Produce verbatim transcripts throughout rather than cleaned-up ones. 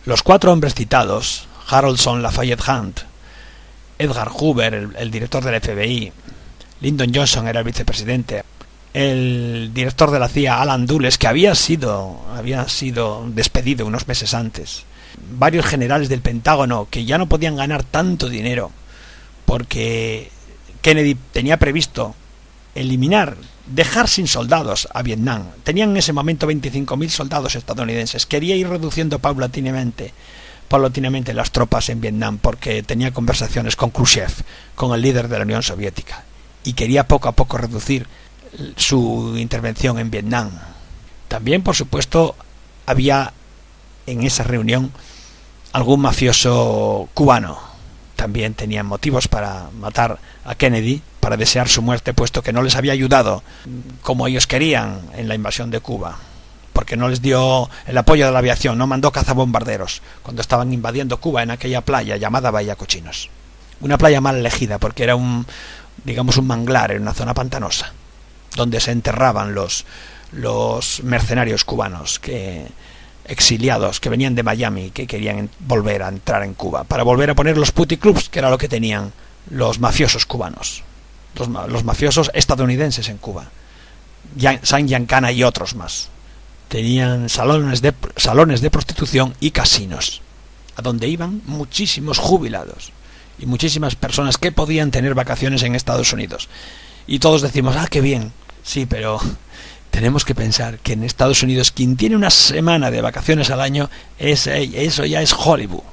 Los cuatro hombres citados, Harrelson, Lafayette Hunt, Edgar Hoover, el, el director del F B I, Lyndon Johnson era el vicepresidente, el director de la C I A, Alan Dulles, que había sido, había sido despedido unos meses antes, varios generales del Pentágono que ya no podían ganar tanto dinero porque Kennedy tenía previsto eliminar, dejar sin soldados a Vietnam. Tenían en ese momento veinticinco mil soldados estadounidenses. Quería ir reduciendo paulatinamente, paulatinamente las tropas en Vietnam porque tenía conversaciones con Khrushchev, con el líder de la Unión Soviética, y quería poco a poco reducir su intervención en Vietnam. También, por supuesto, había en esa reunión algún mafioso cubano. También tenían motivos para matar a Kennedy, para desear su muerte, puesto que no les había ayudado como ellos querían en la invasión de Cuba, porque no les dio el apoyo de la aviación, no mandó cazabombarderos cuando estaban invadiendo Cuba en aquella playa llamada Bahía Cochinos. Una playa mal elegida porque era un, digamos, un manglar en una zona pantanosa, donde se enterraban los, los mercenarios cubanos que exiliados que venían de Miami, que querían volver a entrar en Cuba para volver a poner los puticlubs, que era lo que tenían los mafiosos cubanos, los, los mafiosos estadounidenses en Cuba, San Giancana y otros más. Tenían salones de salones de prostitución y casinos, a donde iban muchísimos jubilados y muchísimas personas que podían tener vacaciones en Estados Unidos. Y todos decimos, ah, qué bien, sí, pero tenemos que pensar que en Estados Unidos quien tiene una semana de vacaciones al año, es, eso ya es Hollywood.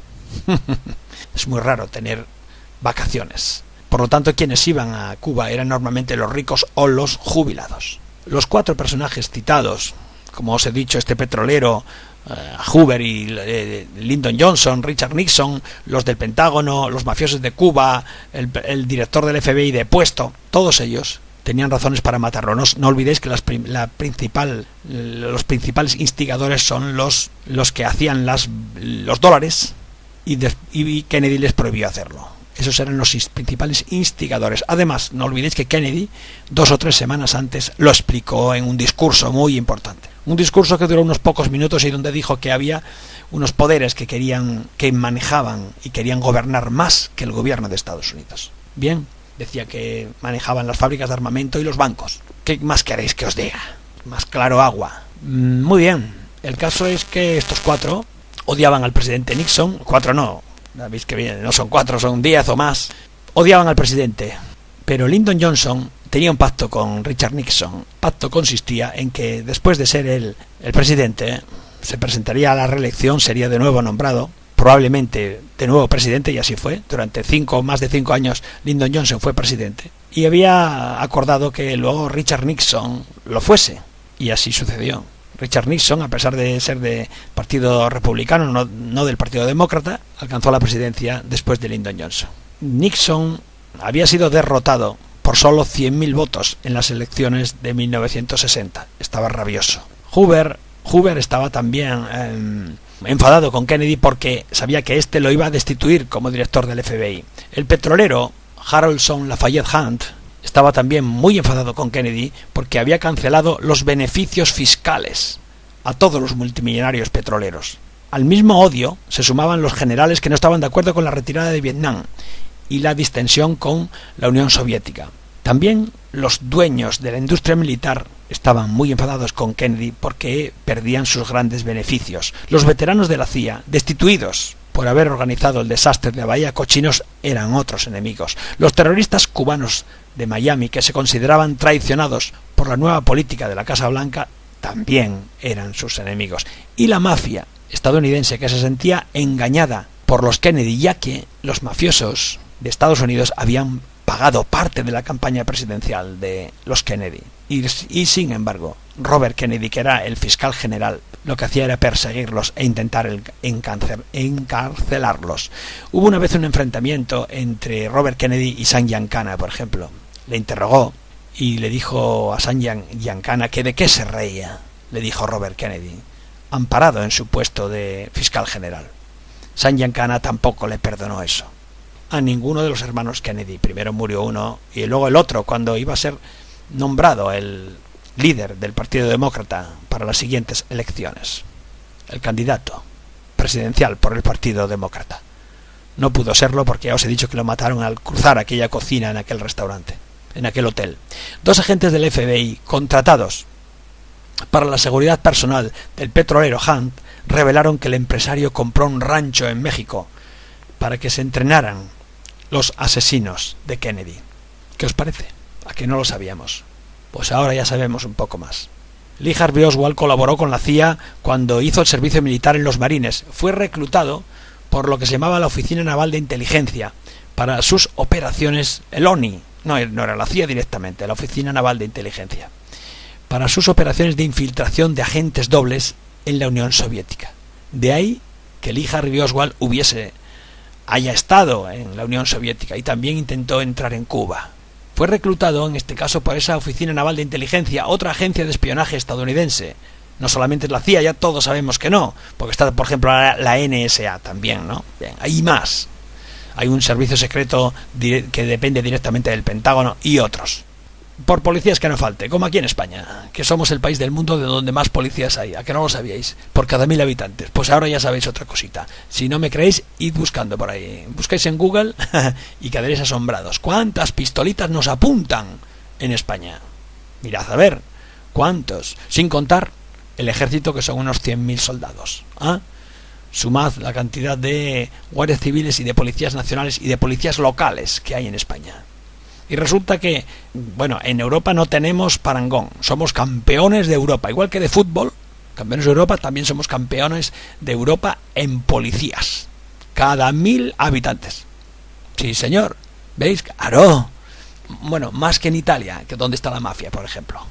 Es muy raro tener vacaciones. Por lo tanto, quienes iban a Cuba eran normalmente los ricos o los jubilados. Los cuatro personajes citados, como os he dicho, este petrolero, uh, Hoover y eh, Lyndon Johnson, Richard Nixon, los del Pentágono, los mafiosos de Cuba, el, el director del F B I depuesto, todos ellos tenían razones para matarlo. No, no olvidéis que las, la principal, los principales instigadores son los, los que hacían las, los dólares y, de, y Kennedy les prohibió hacerlo. Esos eran los principales instigadores. Además, no olvidéis que Kennedy, dos o tres semanas antes, lo explicó en un discurso muy importante. Un discurso que duró unos pocos minutos y donde dijo que había unos poderes que querían, que manejaban y querían gobernar más que el gobierno de Estados Unidos. Bien, decía que manejaban las fábricas de armamento y los bancos. ¿Qué más queréis que os diga? Más claro agua. Muy bien. El caso es que estos cuatro odiaban al presidente Nixon. Cuatro no. Veis que bien, no son cuatro, son diez o más. Odiaban al presidente. Pero Lyndon Johnson tenía un pacto con Richard Nixon. El pacto consistía en que después de ser él el presidente, se presentaría a la reelección, sería de nuevo nombrado, probablemente de nuevo presidente, y así fue. Durante cinco, más de cinco años Lyndon Johnson fue presidente, y había acordado que luego Richard Nixon lo fuese, y así sucedió. Richard Nixon, a pesar de ser de partido republicano, no, no del partido demócrata, alcanzó la presidencia después de Lyndon Johnson. Nixon había sido derrotado por solo cien mil votos en las elecciones de mil novecientos sesenta. Estaba rabioso. Hoover, Hoover estaba también eh, enfadado con Kennedy porque sabía que éste lo iba a destituir como director del F B I. El petrolero Harrelson Lafayette Hunt estaba también muy enfadado con Kennedy porque había cancelado los beneficios fiscales a todos los multimillonarios petroleros. Al mismo odio se sumaban los generales que no estaban de acuerdo con la retirada de Vietnam y la distensión con la Unión Soviética. También los dueños de la industria militar estaban muy enfadados con Kennedy porque perdían sus grandes beneficios. Los veteranos de la C I A, destituidos por haber organizado el desastre de Bahía Cochinos, eran otros enemigos. Los terroristas cubanos de Miami, que se consideraban traicionados por la nueva política de la Casa Blanca, también eran sus enemigos. Y la mafia estadounidense, que se sentía engañada por los Kennedy, ya que los mafiosos de Estados Unidos habían pagado parte de la campaña presidencial de los Kennedy. Y, y sin embargo, Robert Kennedy, que era el fiscal general, lo que hacía era perseguirlos e intentar el, encarcel, encarcelarlos. Hubo una vez un enfrentamiento entre Robert Kennedy y San Giancana, por ejemplo. Le interrogó y le dijo a San Giancana que de qué se reía. Le dijo Robert Kennedy, amparado en su puesto de fiscal general. San Giancana tampoco le perdonó eso a ninguno de los hermanos Kennedy. Primero murió uno y luego el otro, cuando iba a ser nombrado el líder del Partido Demócrata para las siguientes elecciones, el candidato. presidencial por el Partido Demócrata. No pudo serlo porque ya os he dicho que lo mataron al cruzar aquella cocina en aquel restaurante, en aquel hotel. Dos agentes del F B I contratados para la seguridad personal del petrolero Hunt revelaron que el empresario compró un rancho en México para que se entrenaran los asesinos de Kennedy. ¿Qué os parece? ¿A que no lo sabíamos? Pues ahora ya sabemos un poco más. Lee Harvey Oswald colaboró con la C I A cuando hizo el servicio militar en los Marines. Fue reclutado por lo que se llamaba la Oficina Naval de Inteligencia para sus operaciones, el O N I, no, no era la C I A directamente, la Oficina Naval de Inteligencia, para sus operaciones de infiltración de agentes dobles en la Unión Soviética. De ahí que Lee Harvey Oswald hubiese haya estado en la Unión Soviética y también intentó entrar en Cuba. Fue reclutado en este caso por esa Oficina Naval de Inteligencia, otra agencia de espionaje estadounidense. No solamente es la C I A, ya todos sabemos que no, porque está, por ejemplo, la, la N S A también, ¿no? Bien, hay más. Hay un servicio secreto que depende directamente del Pentágono y otros. Por policías que no falte, como aquí en España, que somos el país del mundo de donde más policías hay, ¿a que no lo sabíais? Por cada mil habitantes. Pues ahora ya sabéis otra cosita. Si no me creéis, id buscando por ahí. Buscáis en Google y quedaréis asombrados. ¿Cuántas pistolitas nos apuntan en España? Mirad a ver, ¿cuántos? Sin contar el ejército, que son unos cien mil soldados. ¿Ah? Sumad la cantidad de guardias civiles y de policías nacionales y de policías locales que hay en España. Y resulta que, bueno, en Europa no tenemos parangón. Somos campeones de Europa. Igual que de fútbol, campeones de Europa, también somos campeones de Europa en policías. Cada mil habitantes. Sí, señor. ¿Veis? Claro. Bueno, más que en Italia, que donde está la mafia, por ejemplo.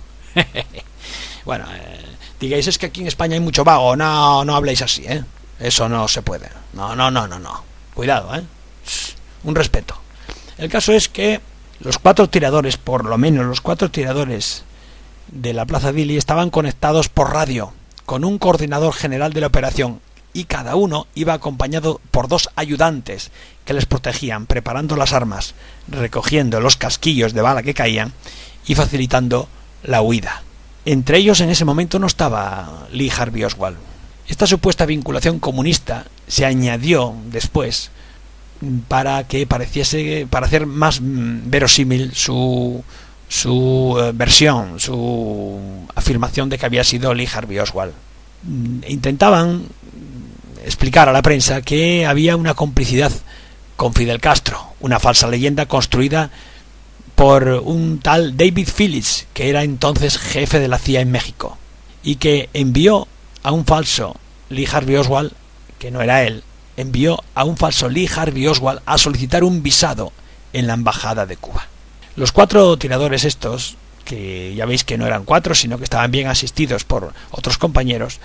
Bueno, eh, digáis, es que aquí en España hay mucho vago. No, no habléis así, ¿eh? Eso no se puede. No, no, no, no, no. Cuidado, ¿eh? Un respeto. El caso es que los cuatro tiradores, por lo menos los cuatro tiradores de la Plaza Dili, estaban conectados por radio con un coordinador general de la operación y cada uno iba acompañado por dos ayudantes que les protegían, preparando las armas, recogiendo los casquillos de bala que caían y facilitando la huida. Entre ellos en ese momento no estaba Lee Harvey Oswald. Esta supuesta vinculación comunista se añadió después para que pareciese, para hacer más verosímil su su eh, versión, su afirmación de que había sido Lee Harvey Oswald. Intentaban explicar a la prensa que había una complicidad con Fidel Castro, una falsa leyenda construida por un tal David Phillips, que era entonces jefe de la C I A en México, y que envió a un falso Lee Harvey Oswald, que no era él, envió a un falso Lee Harvey Oswald a solicitar un visado en la embajada de Cuba. Los cuatro tiradores estos, que ya veis que no eran cuatro, sino que estaban bien asistidos por otros compañeros,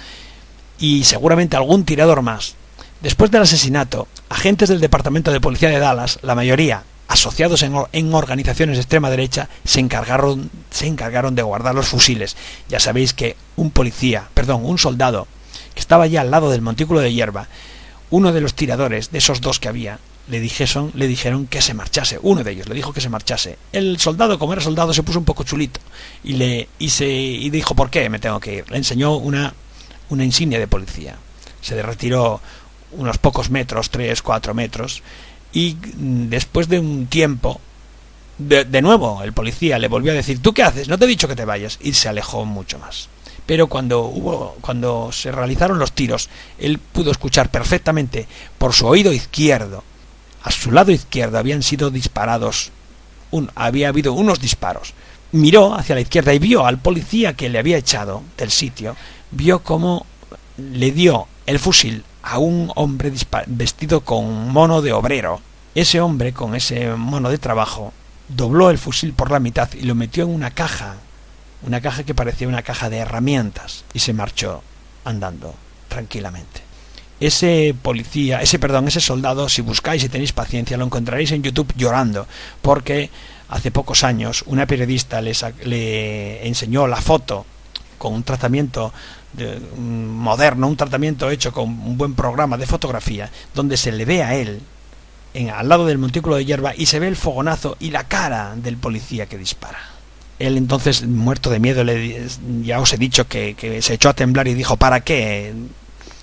y seguramente algún tirador más, después del asesinato, agentes del Departamento de Policía de Dallas, la mayoría asociados en, en organizaciones de extrema derecha, se encargaron, se encargaron de guardar los fusiles. Ya sabéis que un policía, perdón, un soldado, que estaba allí al lado del montículo de hierba, uno de los tiradores, de esos dos que había, le dijeron, le dijeron que se marchase. Uno de ellos le dijo que se marchase. El soldado, como era soldado, se puso un poco chulito y le y se y dijo, ¿por qué me tengo que ir? Le enseñó una, una insignia de policía. Se retiró unos pocos metros, tres, cuatro metros, y después de un tiempo, de, de nuevo el policía le volvió a decir, ¿tú qué haces? No te he dicho que te vayas, y se alejó mucho más. Pero cuando hubo, cuando se realizaron los tiros, él pudo escuchar perfectamente por su oído izquierdo, a su lado izquierdo habían sido disparados, un, había habido unos disparos. Miró hacia la izquierda y vio al policía que le había echado del sitio, vio cómo le dio el fusil a un hombre vestido con un mono de obrero. Ese hombre, con ese mono de trabajo, dobló el fusil por la mitad y lo metió en una caja, una caja que parecía una caja de herramientas, y se marchó andando tranquilamente. Ese policía, ese perdón, ese soldado, si buscáis y tenéis paciencia, lo encontraréis en YouTube llorando, porque hace pocos años una periodista le, le enseñó la foto con un tratamiento de, um, moderno, un tratamiento hecho con un buen programa de fotografía, donde se le ve a él en, al lado del montículo de hierba y se ve el fogonazo y la cara del policía que dispara. Él entonces, muerto de miedo, le, ya os he dicho que, que se echó a temblar y dijo, ¿para qué?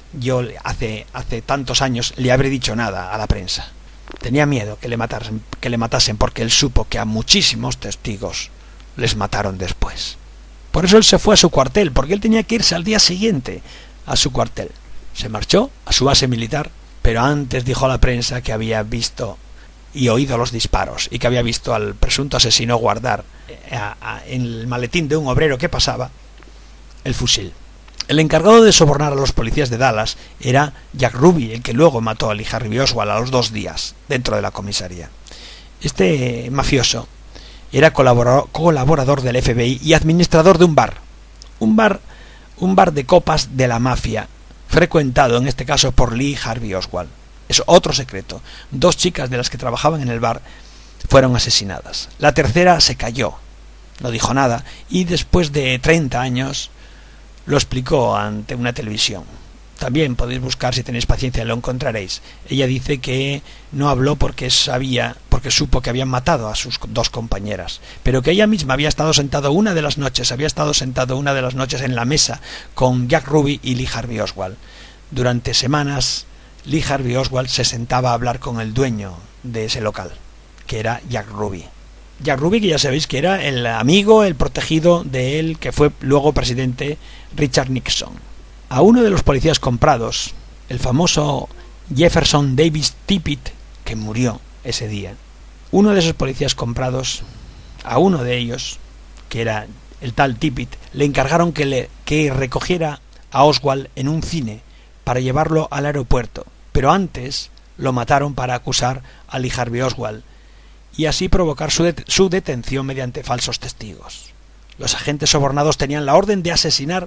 yo hace, hace tantos años le habré dicho nada a la prensa. Tenía miedo que le matasen, que le matasen porque él supo que a muchísimos testigos les mataron después. Por eso él se fue a su cuartel, porque él tenía que irse al día siguiente a su cuartel. Se marchó a su base militar, pero antes dijo a la prensa que había visto y oído los disparos y que había visto al presunto asesino guardar a, a, en el maletín de un obrero que pasaba el fusil. El encargado de sobornar a los policías de Dallas era Jack Ruby, el que luego mató a Lee Harvey Oswald a los dos días dentro de la comisaría. Este mafioso era colaborador, colaborador del F B I y administrador de un bar, un bar, un bar de copas de la mafia, frecuentado en este caso por Lee Harvey Oswald. Es otro secreto. Dos chicas de las que trabajaban en el bar fueron asesinadas. La tercera se cayó, no dijo nada, y después de treinta años lo explicó ante una televisión. También podéis buscar, si tenéis paciencia, lo encontraréis. Ella dice que no habló porque sabía, porque supo que habían matado a sus dos compañeras, pero que ella misma había estado sentado una de las noches, había estado sentado una de las noches en la mesa con Jack Ruby y Lee Harvey Oswald. Durante semanas, Lee Harvey Oswald se sentaba a hablar con el dueño de ese local, que era Jack Ruby. Jack Ruby, que ya sabéis que era el amigo, el protegido de él, que fue luego presidente Richard Nixon. A uno de los policías comprados, el famoso Jefferson Davis Tippit, que murió ese día, uno de esos policías comprados, a uno de ellos, que era el tal Tippit, le encargaron que, le, que recogiera a Oswald en un cine para llevarlo al aeropuerto, pero antes lo mataron para acusar a Lee Harvey Oswald y así provocar su, det- su detención mediante falsos testigos. Los agentes sobornados tenían la orden de asesinar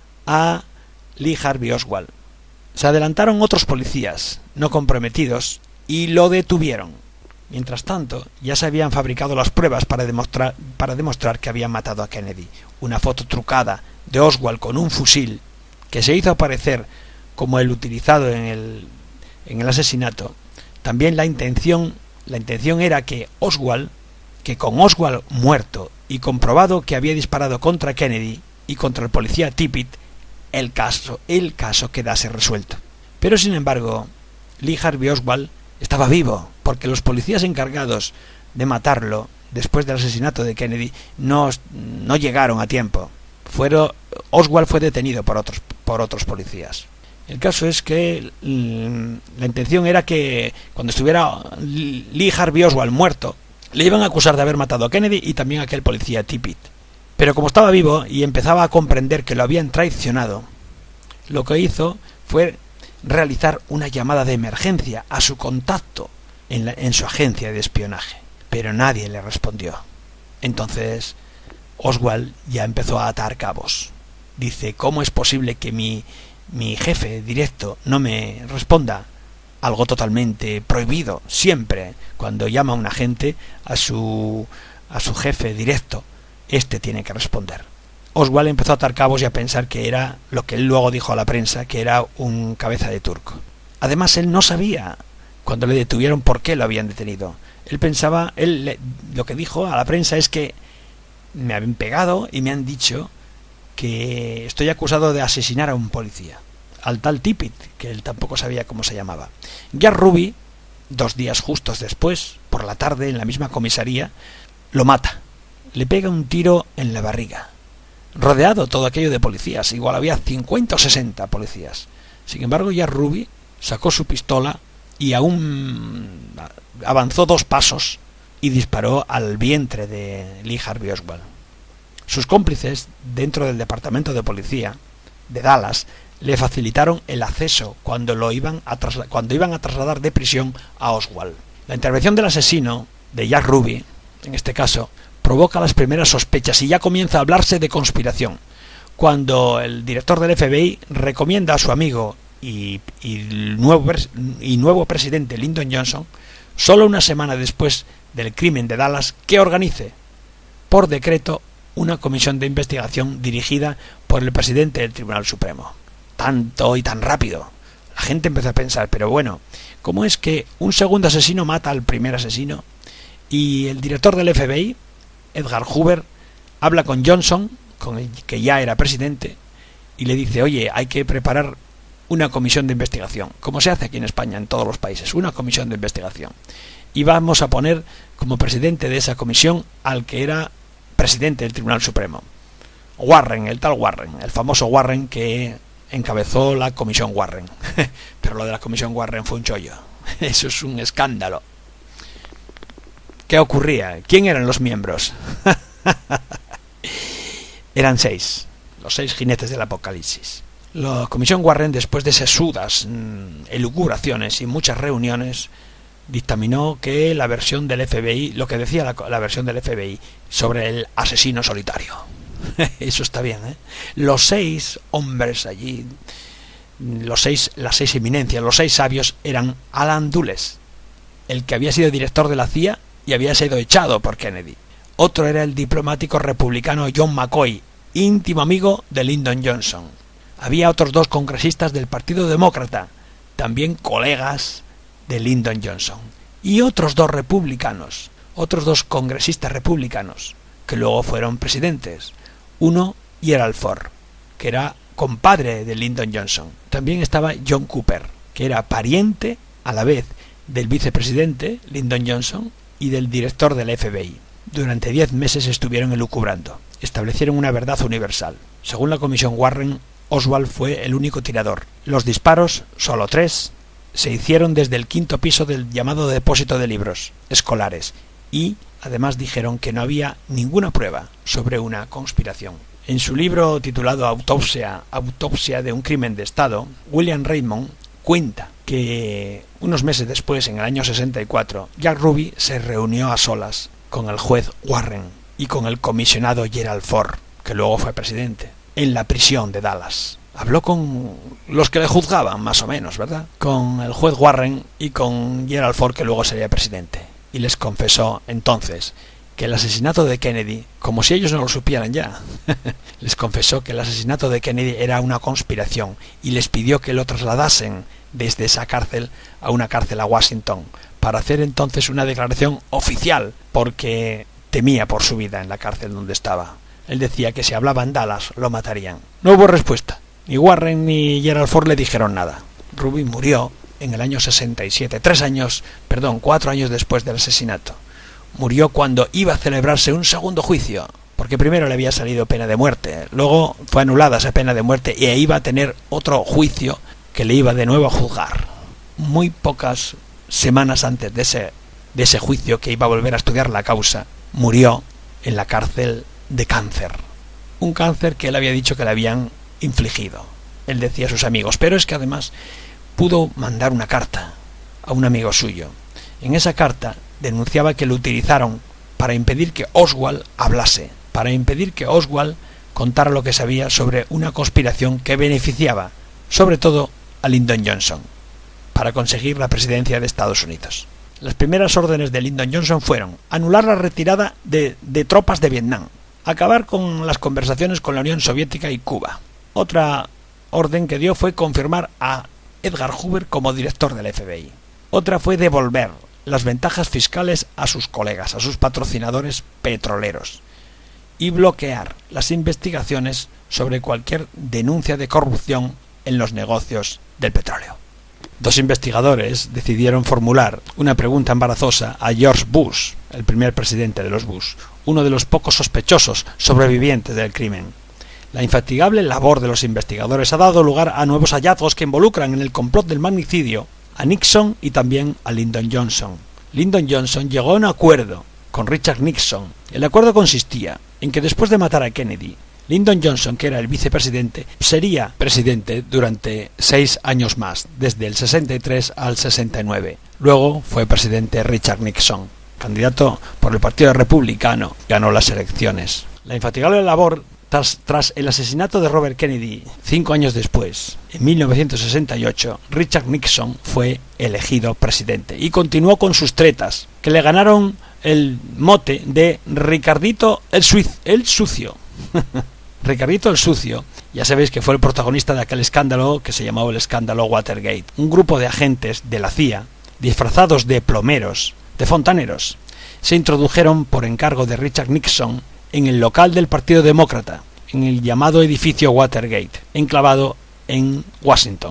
a Lee Harvey Oswald. Se adelantaron otros policías no comprometidos y lo detuvieron. Mientras tanto, ya se habían fabricado las pruebas para demostrar, para demostrar que habían matado a Kennedy. Una foto trucada de Oswald con un fusil que se hizo aparecer como el utilizado en el, en el asesinato. También la intención, la intención era que Oswald, que con Oswald muerto y comprobado que había disparado contra Kennedy y contra el policía Tippit, el caso, el caso quedase resuelto. Pero sin embargo, Lee Harvey Oswald estaba vivo, porque los policías encargados de matarlo después del asesinato de Kennedy no, no llegaron a tiempo. Fueron, Oswald fue detenido por otros, por otros policías. El caso es que mmm, la intención era que cuando estuviera Lee Harvey Oswald muerto, le iban a acusar de haber matado a Kennedy y también a aquel policía Tippit. Pero como estaba vivo y empezaba a comprender que lo habían traicionado, lo que hizo fue realizar una llamada de emergencia a su contacto en, la, en su agencia de espionaje. Pero nadie le respondió. Entonces Oswald ya empezó a atar cabos. Dice, ¿cómo es posible que mi, mi jefe directo no me responda? Algo totalmente prohibido. Siempre cuando llama a un agente a su, a su jefe directo, este tiene que responder. Oswald empezó a atar cabos y a pensar que era lo que él luego dijo a la prensa, que era un cabeza de turco. Además, él no sabía, cuando le detuvieron, por qué lo habían detenido. Él pensaba, él le, lo que dijo a la prensa es que me han pegado y me han dicho que estoy acusado de asesinar a un policía, al tal Tippit, que él tampoco sabía cómo se llamaba. Jack Ruby, dos días justos después, por la tarde, en la misma comisaría, lo mata. Le pega un tiro en la barriga. Rodeado todo aquello de policías, igual había cincuenta o sesenta policías. Sin embargo, Jack Ruby sacó su pistola y aún avanzó dos pasos y disparó al vientre de Lee Harvey Oswald. Sus cómplices dentro del departamento de policía de Dallas le facilitaron el acceso cuando lo iban a trasla- cuando iban a trasladar de prisión a Oswald. La intervención del asesino de Jack Ruby, en este caso, provoca las primeras sospechas y ya comienza a hablarse de conspiración. Cuando el director del F B I recomienda a su amigo y, y, nuevo, y nuevo presidente Lyndon Johnson, solo una semana después del crimen de Dallas, que organice por decreto una comisión de investigación dirigida por el presidente del Tribunal Supremo. Tanto y tan rápido. La gente empezó a pensar, pero bueno, ¿cómo es que un segundo asesino mata al primer asesino? Y el director del F B I, Edgar Hoover, habla con Johnson, con el que ya era presidente, y le dice, oye, hay que preparar una comisión de investigación, como se hace aquí en España, en todos los países, una comisión de investigación. Y vamos a poner como presidente de esa comisión al que era presidente del Tribunal Supremo, Warren, el tal Warren, el famoso Warren que encabezó la comisión Warren. Pero lo de la comisión Warren fue un chollo. Eso es un escándalo. ¿Qué ocurría? ¿Quién eran los miembros? Eran seis, los seis jinetes del apocalipsis. La comisión Warren, después de sesudas mmm, elucubraciones y muchas reuniones, dictaminó que la versión del F B I, lo que decía la, la versión del F B I sobre el asesino solitario. Eso está bien, ¿eh? Los seis hombres allí, los seis, las seis eminencias, los seis sabios eran Alan Dulles, el que había sido director de la C I A y había sido echado por Kennedy. Otro era el diplomático republicano John McCoy, íntimo amigo de Lyndon Johnson. Había otros dos congresistas del Partido Demócrata, también colegas de Lyndon Johnson. Y otros dos republicanos, otros dos congresistas republicanos, que luego fueron presidentes. Uno, Gerald Ford, que era compadre de Lyndon Johnson. También estaba John Cooper, que era pariente a la vez del vicepresidente Lyndon Johnson y del director del F B I. Durante diez meses estuvieron elucubrando. Establecieron una verdad universal. Según la comisión Warren, Oswald fue el único tirador. Los disparos, solo tres, se hicieron desde el quinto piso del llamado depósito de libros escolares y además dijeron que no había ninguna prueba sobre una conspiración. En su libro titulado Autopsia, Autopsia de un crimen de Estado, William Raymond cuenta que unos meses después, en el año sesenta y cuatro, Jack Ruby se reunió a solas con el juez Warren y con el comisionado Gerald Ford, que luego fue presidente, en la prisión de Dallas. Habló con los que le juzgaban, más o menos, ¿verdad? Con el juez Warren y con Gerald Ford, que luego sería presidente. Y les confesó entonces que el asesinato de Kennedy, como si ellos no lo supieran ya, les confesó que el asesinato de Kennedy era una conspiración y les pidió que lo trasladasen desde esa cárcel a una cárcel a Washington para hacer entonces una declaración oficial, porque temía por su vida en la cárcel donde estaba. Él decía que si hablaba en Dallas lo matarían. No hubo respuesta. Ni Warren ni Gerald Ford le dijeron nada. Ruby murió en el año sesenta y siete, tres años, perdón, cuatro años después del asesinato. Murió cuando iba a celebrarse un segundo juicio, porque primero le había salido pena de muerte, luego fue anulada esa pena de muerte y iba a tener otro juicio que le iba de nuevo a juzgar. Muy pocas semanas antes de ese, de ese juicio, que iba a volver a estudiar la causa, murió en la cárcel de cáncer. Un cáncer que él había dicho que le habían infligido. Él decía a sus amigos, pero es que además pudo mandar una carta a un amigo suyo. En esa carta denunciaba que lo utilizaron para impedir que Oswald hablase, para impedir que Oswald contara lo que sabía sobre una conspiración que beneficiaba, sobre todo, a Lyndon Johnson, para conseguir la presidencia de Estados Unidos. Las primeras órdenes de Lyndon Johnson fueron anular la retirada de, de tropas de Vietnam, acabar con las conversaciones con la Unión Soviética y Cuba. Otra orden que dio fue confirmar a Edgar Hoover como director del F B I. Otra fue devolver las ventajas fiscales a sus colegas, a sus patrocinadores petroleros, y bloquear las investigaciones sobre cualquier denuncia de corrupción en los negocios del petróleo. Dos investigadores decidieron formular una pregunta embarazosa a George Bush, el primer presidente de los Bush, uno de los pocos sospechosos sobrevivientes del crimen. La infatigable labor de los investigadores ha dado lugar a nuevos hallazgos que involucran en el complot del magnicidio a Nixon y también a Lyndon Johnson. Lyndon Johnson llegó a un acuerdo con Richard Nixon. El acuerdo consistía en que después de matar a Kennedy, Lyndon Johnson, que era el vicepresidente, sería presidente durante seis años más, desde el sesenta y tres al sesenta y nueve. Luego fue presidente Richard Nixon, candidato por el Partido Republicano, ganó las elecciones. La infatigable labor tras, tras el asesinato de Robert Kennedy, cinco años después, en mil novecientos sesenta y ocho, Richard Nixon fue elegido presidente y continuó con sus tretas, que le ganaron el mote de Ricardito el, Suiz, el Sucio. Ricardito el Sucio, ya sabéis que fue el protagonista de aquel escándalo que se llamaba el escándalo Watergate. Un grupo de agentes de la C I A, disfrazados de plomeros, de fontaneros, se introdujeron por encargo de Richard Nixon en el local del Partido Demócrata, en el llamado edificio Watergate, enclavado en Washington.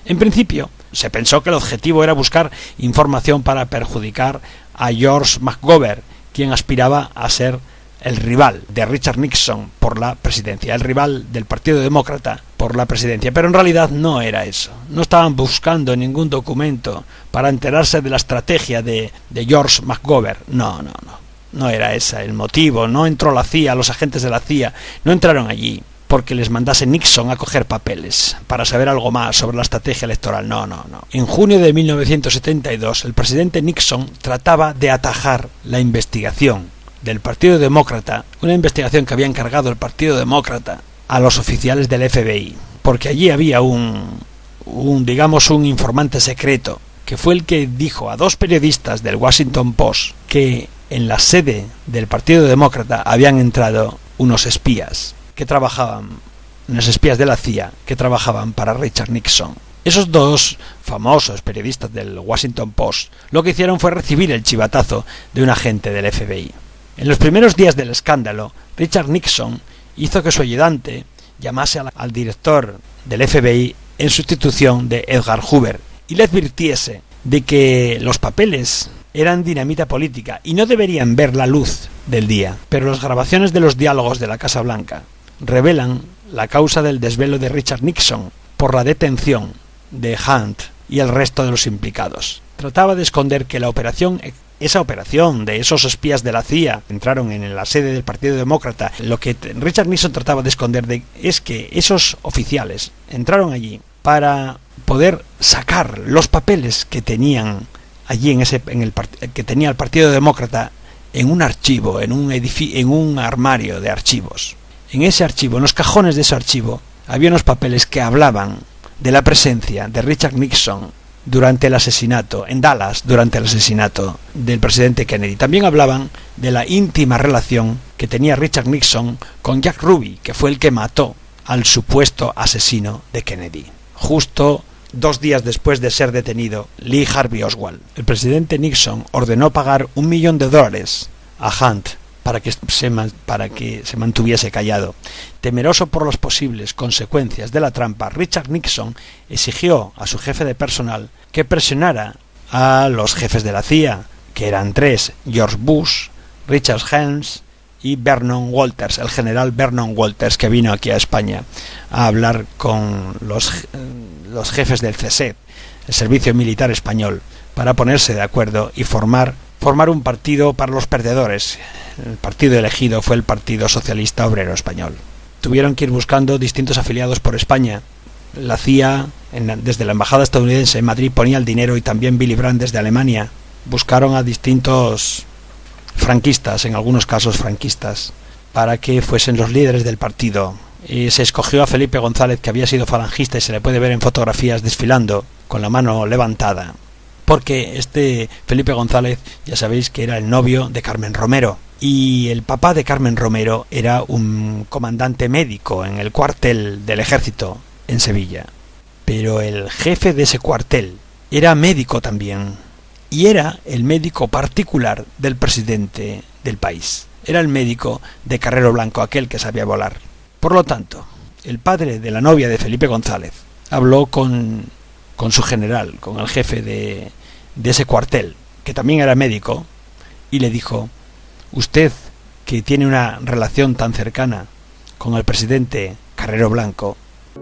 En principio, se pensó que el objetivo era buscar información para perjudicar a George McGovern, quien aspiraba a ser el rival de Richard Nixon por la presidencia, el rival del Partido Demócrata por la presidencia, pero en realidad no era eso. No estaban buscando ningún documento para enterarse de la estrategia de, de George McGovern. No, no, no. No era ese el motivo. No entró la C I A, los agentes de la C I A no entraron allí porque les mandase Nixon a coger papeles para saber algo más sobre la estrategia electoral. No, no, no. En junio de mil novecientos setenta y dos, el presidente Nixon trataba de atajar la investigación del Partido Demócrata, una investigación que había encargado el Partido Demócrata a los oficiales del F B I, porque allí había un, un digamos, un informante secreto, que fue el que dijo a dos periodistas del Washington Post que en la sede del Partido Demócrata habían entrado unos espías que trabajaban, unos espías de la C I A que trabajaban para Richard Nixon. Esos dos famosos periodistas del Washington Post lo que hicieron fue recibir el chivatazo de un agente del F B I. En los primeros días del escándalo, Richard Nixon hizo que su ayudante llamase al director del F B I en sustitución de Edgar Hoover y le advirtiese de que los papeles eran dinamita política y no deberían ver la luz del día. Pero las grabaciones de los diálogos de la Casa Blanca revelan la causa del desvelo de Richard Nixon por la detención de Hunt y el resto de los implicados. Trataba de esconder que la operación, esa operación de esos espías de la C I A que entraron en la sede del Partido Demócrata, lo que Richard Nixon trataba de esconder de, es que esos oficiales entraron allí para poder sacar los papeles que tenían allí en ese en el que tenía el Partido Demócrata en un archivo, en un edificio, en un armario de archivos. En ese archivo, en los cajones de ese archivo, había unos papeles que hablaban de la presencia de Richard Nixon durante el asesinato, en Dallas, durante el asesinato del presidente Kennedy. También hablaban de la íntima relación que tenía Richard Nixon con Jack Ruby, que fue el que mató al supuesto asesino de Kennedy. Justo dos días después de ser detenido Lee Harvey Oswald, el presidente Nixon ordenó pagar un millón de dólares a Hunt para que se, para que se mantuviese callado. Temeroso por las posibles consecuencias de la trampa, Richard Nixon exigió a su jefe de personal que presionara a los jefes de la C I A, que eran tres: George Bush, Richard Helms y Vernon Walters, el general Vernon Walters, que vino aquí a España a hablar con los, los jefes del C S E P, el Servicio Militar Español, para ponerse de acuerdo y formar, formar un partido para los perdedores. El partido elegido fue el Partido Socialista Obrero Español. Tuvieron que ir buscando distintos afiliados por España. La C I A, en, desde la embajada estadounidense en Madrid, ponía el dinero, y también Willy Brandt desde Alemania. Buscaron a distintos franquistas, en algunos casos franquistas, para que fuesen los líderes del partido. Y se escogió a Felipe González, que había sido falangista y se le puede ver en fotografías desfilando con la mano levantada, porque este Felipe González, ya sabéis que era el novio de Carmen Romero, y el papá de Carmen Romero era un comandante médico en el cuartel del ejército en Sevilla. Pero el jefe de ese cuartel era médico también, y era el médico particular del presidente del país. Era el médico de Carrero Blanco, aquel que sabía volar. Por lo tanto, el padre de la novia de Felipe González habló con, con su general, con el jefe de, de ese cuartel, que también era médico, y le dijo: usted, que tiene una relación tan cercana con el presidente Carrero Blanco,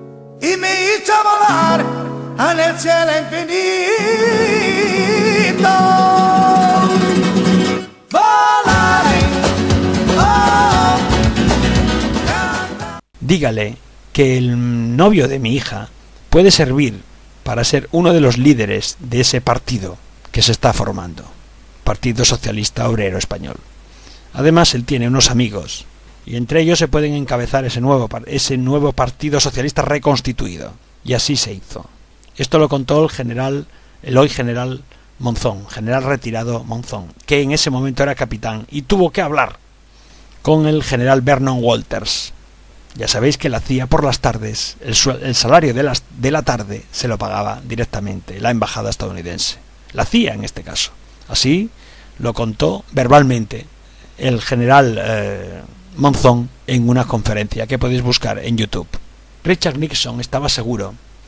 y me hizo volar en el cielo infinito, volaré, oh, dígale que el novio de mi hija puede servir para ser uno de los líderes de ese partido que se está formando, Partido Socialista Obrero Español. Además, él tiene unos amigos, y entre ellos se pueden encabezar ese nuevo, ese nuevo Partido Socialista reconstituido. Y así se hizo. Esto lo contó el general, el hoy general Monzón, general retirado Monzón, que en ese momento era capitán, y tuvo que hablar con el general Vernon Walters. Ya sabéis que la C I A por las tardes, el, el salario de, las, de la tarde se lo pagaba directamente la embajada estadounidense. La C I A en este caso. Así lo contó verbalmente el general eh, Monzón en una conferencia que podéis buscar en YouTube. Richard Nixon estaba seguro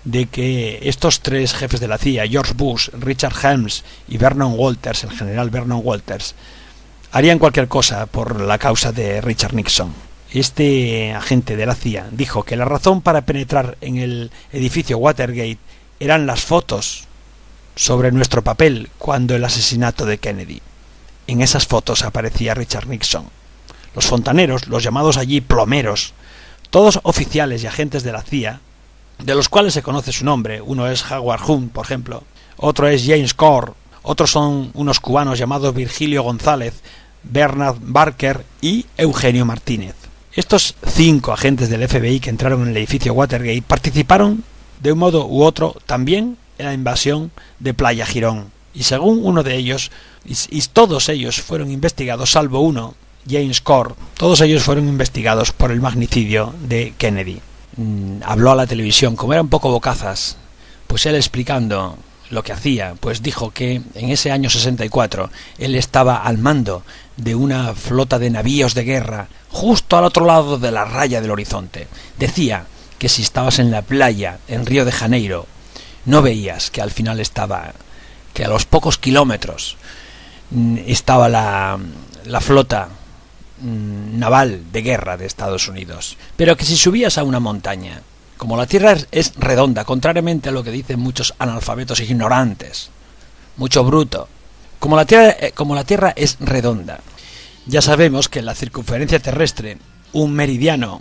de que estos tres jefes de la C I A, George Bush, Richard Helms y Vernon Walters, el general Vernon Walters, harían cualquier cosa por la causa de Richard Nixon. Este agente de la C I A dijo que la razón para penetrar en el edificio Watergate eran las fotos sobre nuestro papel cuando el asesinato de Kennedy. En esas fotos aparecía Richard Nixon. Los fontaneros, los llamados allí plomeros, todos oficiales y agentes de la C I A, de los cuales se conoce su nombre, uno es Howard Hunt, por ejemplo, otro es James Corr, otros son unos cubanos llamados Virgilio González, Bernard Barker y Eugenio Martínez. Estos cinco agentes del F B I que entraron en el edificio Watergate participaron de un modo u otro también en la invasión de Playa Girón, y según uno de ellos, y, y todos ellos fueron investigados, salvo uno, James Corr, todos ellos fueron investigados por el magnicidio de Kennedy. Mm, habló a la televisión, como eran un poco bocazas, pues él explicando lo que hacía, pues dijo que en ese año sesenta y cuatro él estaba al mando de una flota de navíos de guerra justo al otro lado de la raya del horizonte. Decía que si estabas en la playa en Río de Janeiro no veías que al final estaba, que a los pocos kilómetros estaba la, la flota naval de guerra de Estados Unidos, pero que si subías a una montaña, como la Tierra es redonda, contrariamente a lo que dicen muchos analfabetos ignorantes, mucho bruto, como la Tierra, como la Tierra es redonda, ya sabemos que la circunferencia terrestre, un meridiano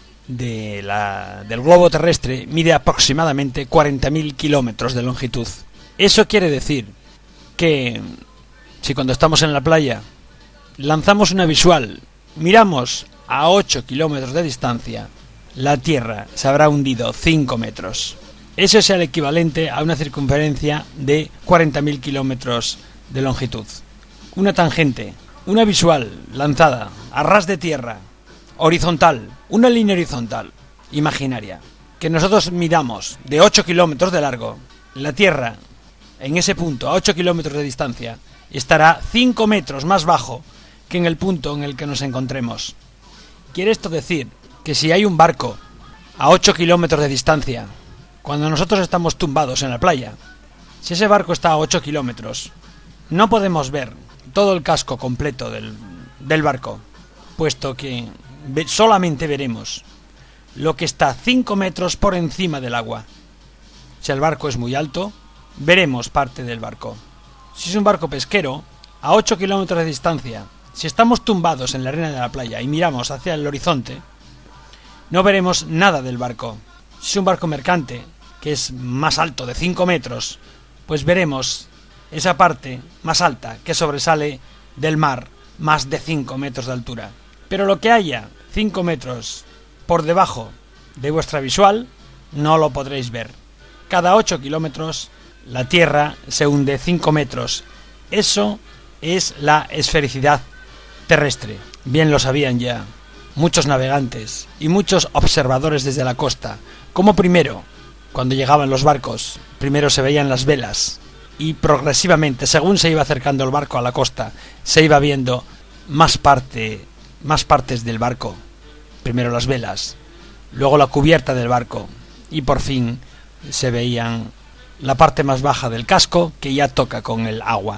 de la, del globo terrestre, mide aproximadamente cuarenta mil kilómetros de longitud. Eso quiere decir que si cuando estamos en la playa lanzamos una visual, miramos a ocho kilómetros de distancia, la Tierra se habrá hundido cinco metros. Eso es el equivalente a una circunferencia de cuarenta mil kilómetros de longitud. Una tangente, una visual lanzada a ras de tierra, horizontal, una línea horizontal, imaginaria, que nosotros midamos de ocho kilómetros de largo, la Tierra, en ese punto, a ocho kilómetros de distancia, estará cinco metros más bajo que en el punto en el que nos encontremos. Quiere esto decir que si hay un barco a ocho kilómetros de distancia, cuando nosotros estamos tumbados en la playa, si ese barco está a ocho kilómetros, no podemos ver todo el casco completo del, del barco, puesto que solamente veremos lo que está cinco metros por encima del agua. Si el barco es muy alto, veremos parte del barco. Si es un barco pesquero, a ocho kilómetros de distancia, si estamos tumbados en la arena de la playa y miramos hacia el horizonte, no veremos nada del barco. Si es un barco mercante, que es más alto, de cinco metros, pues veremos esa parte más alta que sobresale del mar, más de cinco metros de altura. Pero lo que haya cinco metros por debajo de vuestra visual, no lo podréis ver. Cada ocho kilómetros, la Tierra se hunde cinco metros. Eso es la esfericidad terrestre. Bien lo sabían ya muchos navegantes y muchos observadores desde la costa. Como primero, cuando llegaban los barcos, primero se veían las velas y progresivamente, según se iba acercando el barco a la costa, se iba viendo más parte, más partes del barco. Primero las velas, luego la cubierta del barco y por fin se veían la parte más baja del casco que ya toca con el agua.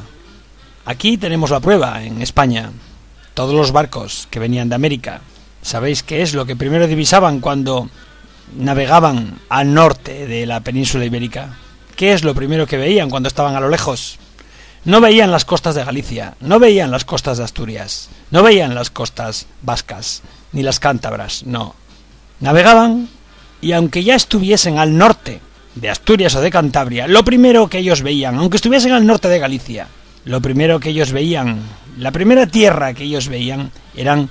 Aquí tenemos la prueba en España. Todos los barcos que venían de América, ¿sabéis qué es lo que primero divisaban cuando navegaban al norte de la península ibérica? ¿Qué es lo primero que veían cuando estaban a lo lejos? No veían las costas de Galicia, no veían las costas de Asturias, no veían las costas vascas, ni las cántabras, no. Navegaban y aunque ya estuviesen al norte de Asturias o de Cantabria, lo primero que ellos veían, aunque estuviesen al norte de Galicia, lo primero que ellos veían, la primera tierra que ellos veían, eran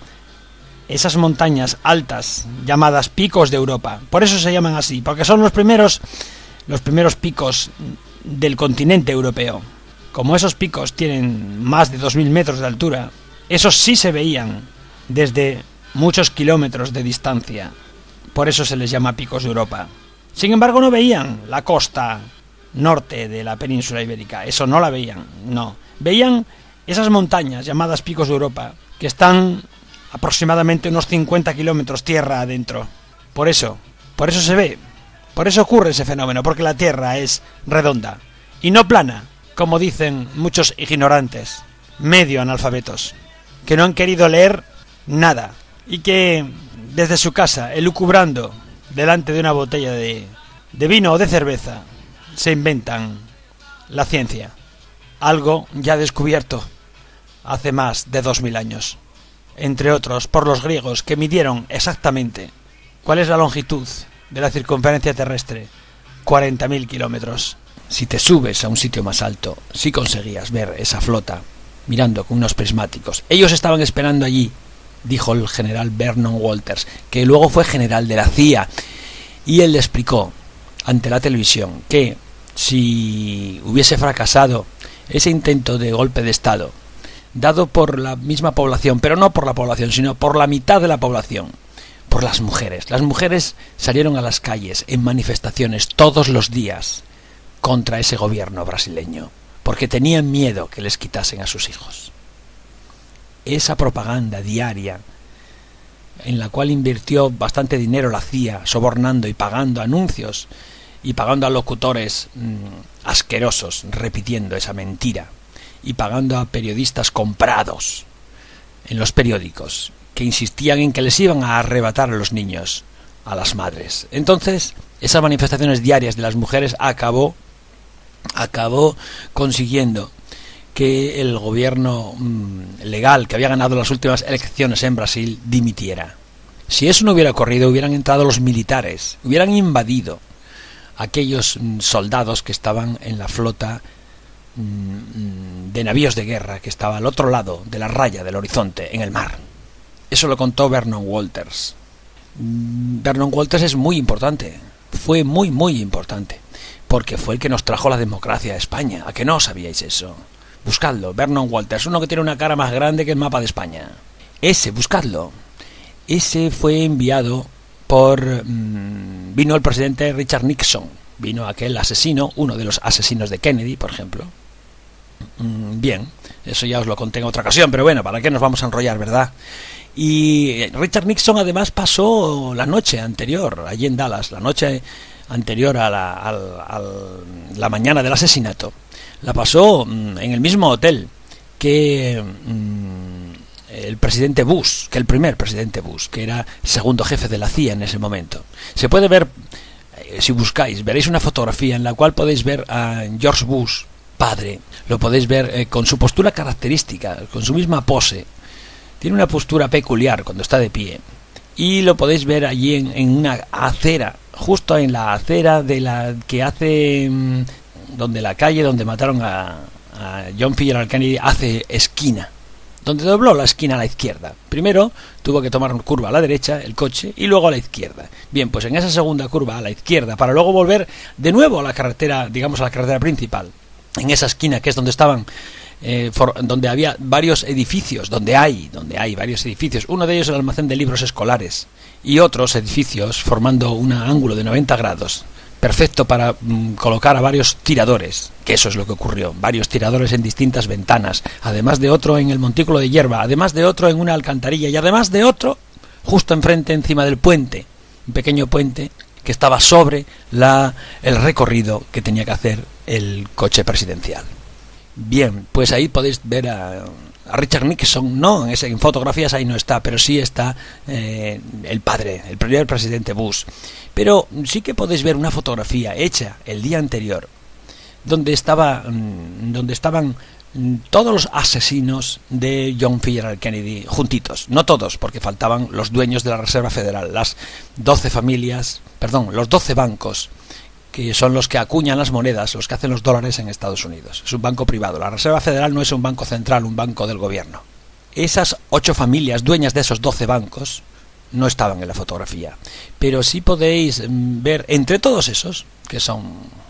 esas montañas altas llamadas picos de Europa. Por eso se llaman así, porque son los primeros, los primeros picos del continente europeo. Como esos picos tienen más de dos mil metros de altura, esos sí se veían desde muchos kilómetros de distancia. Por eso se les llama picos de Europa. Sin embargo, no veían la costa norte de la península ibérica. Eso no la veían, no. Veían esas montañas llamadas picos de Europa, que están aproximadamente unos cincuenta kilómetros tierra adentro. Por eso, por eso se ve Por eso ocurre ese fenómeno, porque la Tierra es redonda y no plana, como dicen muchos ignorantes, medio analfabetos, que no han querido leer nada y que desde su casa, elucubrando delante de una botella de, de vino o de cerveza, se inventan la ciencia, algo ya descubierto hace más de dos mil años, entre otros por los griegos, que midieron exactamente cuál es la longitud de la circunferencia terrestre, cuarenta mil kilómetros. Si te subes a un sitio más alto, sí conseguías ver esa flota mirando con unos prismáticos. Ellos estaban esperando allí, dijo el general Vernon Walters, que luego fue general de la C I A, y él le explicó ante la televisión que si hubiese fracasado ese intento de golpe de Estado, dado por la misma población, pero no por la población, sino por la mitad de la población, por las mujeres. Las mujeres salieron a las calles en manifestaciones todos los días contra ese gobierno brasileño, porque tenían miedo que les quitasen a sus hijos. Esa propaganda diaria, en la cual invirtió bastante dinero la C I A, sobornando y pagando anuncios, y pagando a locutores mmm, asquerosos, repitiendo esa mentira, y pagando a periodistas comprados en los periódicos, que insistían en que les iban a arrebatar a los niños, a las madres. Entonces, esas manifestaciones diarias de las mujeres acabó, acabó consiguiendo que el gobierno mmm, legal que había ganado las últimas elecciones en Brasil dimitiera. Si eso no hubiera ocurrido, hubieran entrado los militares, hubieran invadido aquellos mmm, soldados que estaban en la flota mmm, de navíos de guerra que estaba al otro lado de la raya del horizonte, en el mar. Eso lo contó Vernon Walters. Vernon Walters es muy importante, fue muy muy importante, porque fue el que nos trajo la democracia a España. ¿A que no sabíais eso? Buscadlo, Vernon Walters, uno que tiene una cara más grande que el mapa de España. Ese, buscadlo. Ese fue enviado por... Mmm, vino el presidente Richard Nixon, vino aquel asesino, uno de los asesinos de Kennedy, por ejemplo. Mm, bien, eso ya os lo conté en otra ocasión, pero bueno, ¿para qué nos vamos a enrollar, verdad? Y Richard Nixon además pasó la noche anterior, allí en Dallas, la noche anterior a la, a la, a la mañana del asesinato, la pasó mmm, en el mismo hotel que mmm, el presidente Bush, que el primer presidente Bush, que era segundo jefe de la C I A en ese momento. Se puede ver, eh, si buscáis, veréis una fotografía en la cual podéis ver a George Bush, padre, lo podéis ver eh, con su postura característica, con su misma pose. Tiene una postura peculiar cuando está de pie. Y lo podéis ver allí en, en una acera, justo en la acera de la que hace... Mmm, donde la calle donde mataron a, a John F. Kennedy hace esquina, donde dobló la esquina a la izquierda. Primero tuvo que tomar una curva a la derecha, el coche, y luego a la izquierda. Bien, pues en esa segunda curva a la izquierda, para luego volver de nuevo a la carretera, digamos a la carretera principal, en esa esquina que es donde estaban, eh, for, donde había varios edificios, donde hay, donde hay varios edificios, uno de ellos el almacén de libros escolares, y otros edificios formando un ángulo de noventa grados, perfecto para mm, colocar a varios tiradores, que eso es lo que ocurrió, varios tiradores en distintas ventanas, además de otro en el montículo de hierba, además de otro en una alcantarilla y además de otro justo enfrente, encima del puente, un pequeño puente que estaba sobre la, el recorrido que tenía que hacer el coche presidencial. Bien, pues ahí podéis ver a, a Richard Nixon, no, en, ese, en fotografías ahí no está, pero sí está eh, el padre, el primer presidente Bush. Pero sí que podéis ver una fotografía hecha el día anterior, donde estaba, donde estaban todos los asesinos de John F. Kennedy juntitos, no todos, porque faltaban los dueños de la Reserva Federal, las doce familias, perdón, los doce bancos, que son los que acuñan las monedas, los que hacen los dólares en Estados Unidos. Es un banco privado. La Reserva Federal no es un banco central, un banco del gobierno. Esas ocho familias dueñas de esos doce bancos no estaban en la fotografía, pero sí podéis ver entre todos esos, que son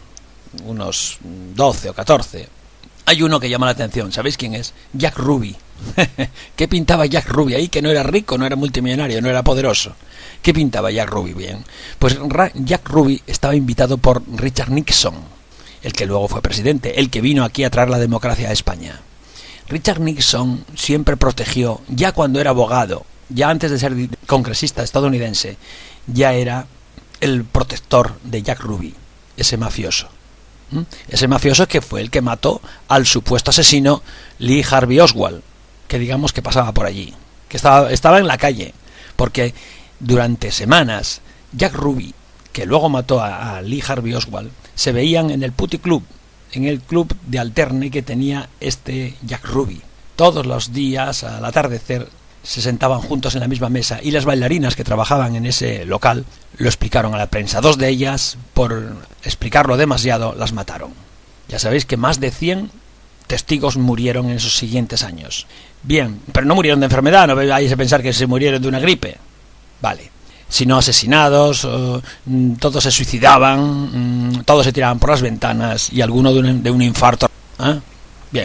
unos doce o catorce, hay uno que llama la atención. ¿Sabéis quién es? Jack Ruby. ¿Qué pintaba Jack Ruby ahí? Que no era rico, no era multimillonario, no era poderoso. ¿Qué pintaba Jack Ruby? Bien, pues Jack Ruby estaba invitado por Richard Nixon, el que luego fue presidente, el que vino aquí a traer la democracia a España. Richard Nixon siempre protegió, ya cuando era abogado, ya antes de ser congresista estadounidense, ya era el protector de Jack Ruby, ese mafioso. ¿Mm? Ese mafioso que fue el que mató al supuesto asesino Lee Harvey Oswald, que digamos que pasaba por allí, que estaba, estaba en la calle, porque durante semanas Jack Ruby, que luego mató a, a Lee Harvey Oswald, se veían en el Putty Club, en el club de alterne que tenía este Jack Ruby. Todos los días al atardecer se sentaban juntos en la misma mesa, y las bailarinas que trabajaban en ese local lo explicaron a la prensa. Dos de ellas, por explicarlo demasiado, las mataron. Ya sabéis que más de cien testigos murieron en esos siguientes años. Bien, pero no murieron de enfermedad, no vayáis a pensar que se murieron de una gripe. Vale. Sino asesinados, eh, todos se suicidaban, eh, todos se tiraban por las ventanas, y alguno de un, de un infarto. ¿Eh? Bien.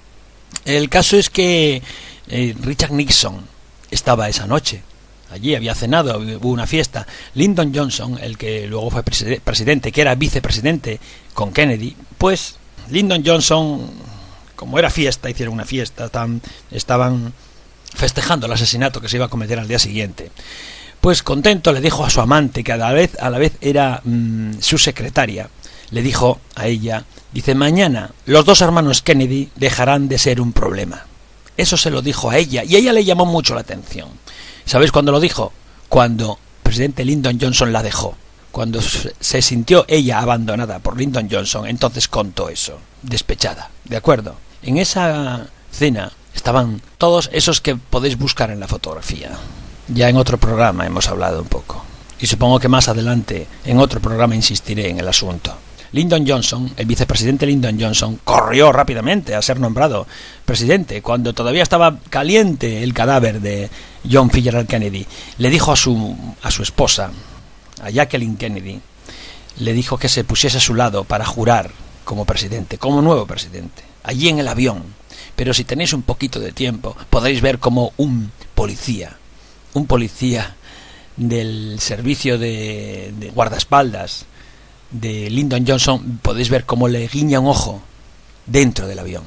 El caso es que eh, Richard Nixon estaba esa noche. Allí había cenado, hubo una fiesta. Lyndon Johnson, el que luego fue presidente, que era vicepresidente con Kennedy, pues Lyndon Johnson, como era fiesta, hicieron una fiesta, tan, estaban festejando el asesinato que se iba a cometer al día siguiente. Pues contento le dijo a su amante, que a la vez, a la vez era mmm, su secretaria, le dijo a ella, dice, mañana los dos hermanos Kennedy dejarán de ser un problema. Eso se lo dijo a ella, y a ella le llamó mucho la atención. ¿Sabéis cuándo lo dijo? Cuando el presidente Lyndon Johnson la dejó. Cuando se sintió ella abandonada por Lyndon Johnson, entonces contó eso, despechada, ¿de acuerdo? En esa cena estaban todos esos que podéis buscar en la fotografía. Ya en otro programa hemos hablado un poco, y supongo que más adelante en otro programa insistiré en el asunto. Lyndon Johnson, el vicepresidente Lyndon Johnson, corrió rápidamente a ser nombrado presidente cuando todavía estaba caliente el cadáver de John Fitzgerald Kennedy. Le dijo a su a su esposa, a Jacqueline Kennedy, le dijo que se pusiese a su lado para jurar como presidente, como nuevo presidente, allí en el avión. Pero si tenéis un poquito de tiempo, podréis ver como un policía, un policía del servicio de, de guardaespaldas de Lyndon Johnson, podéis ver cómo le guiña un ojo dentro del avión.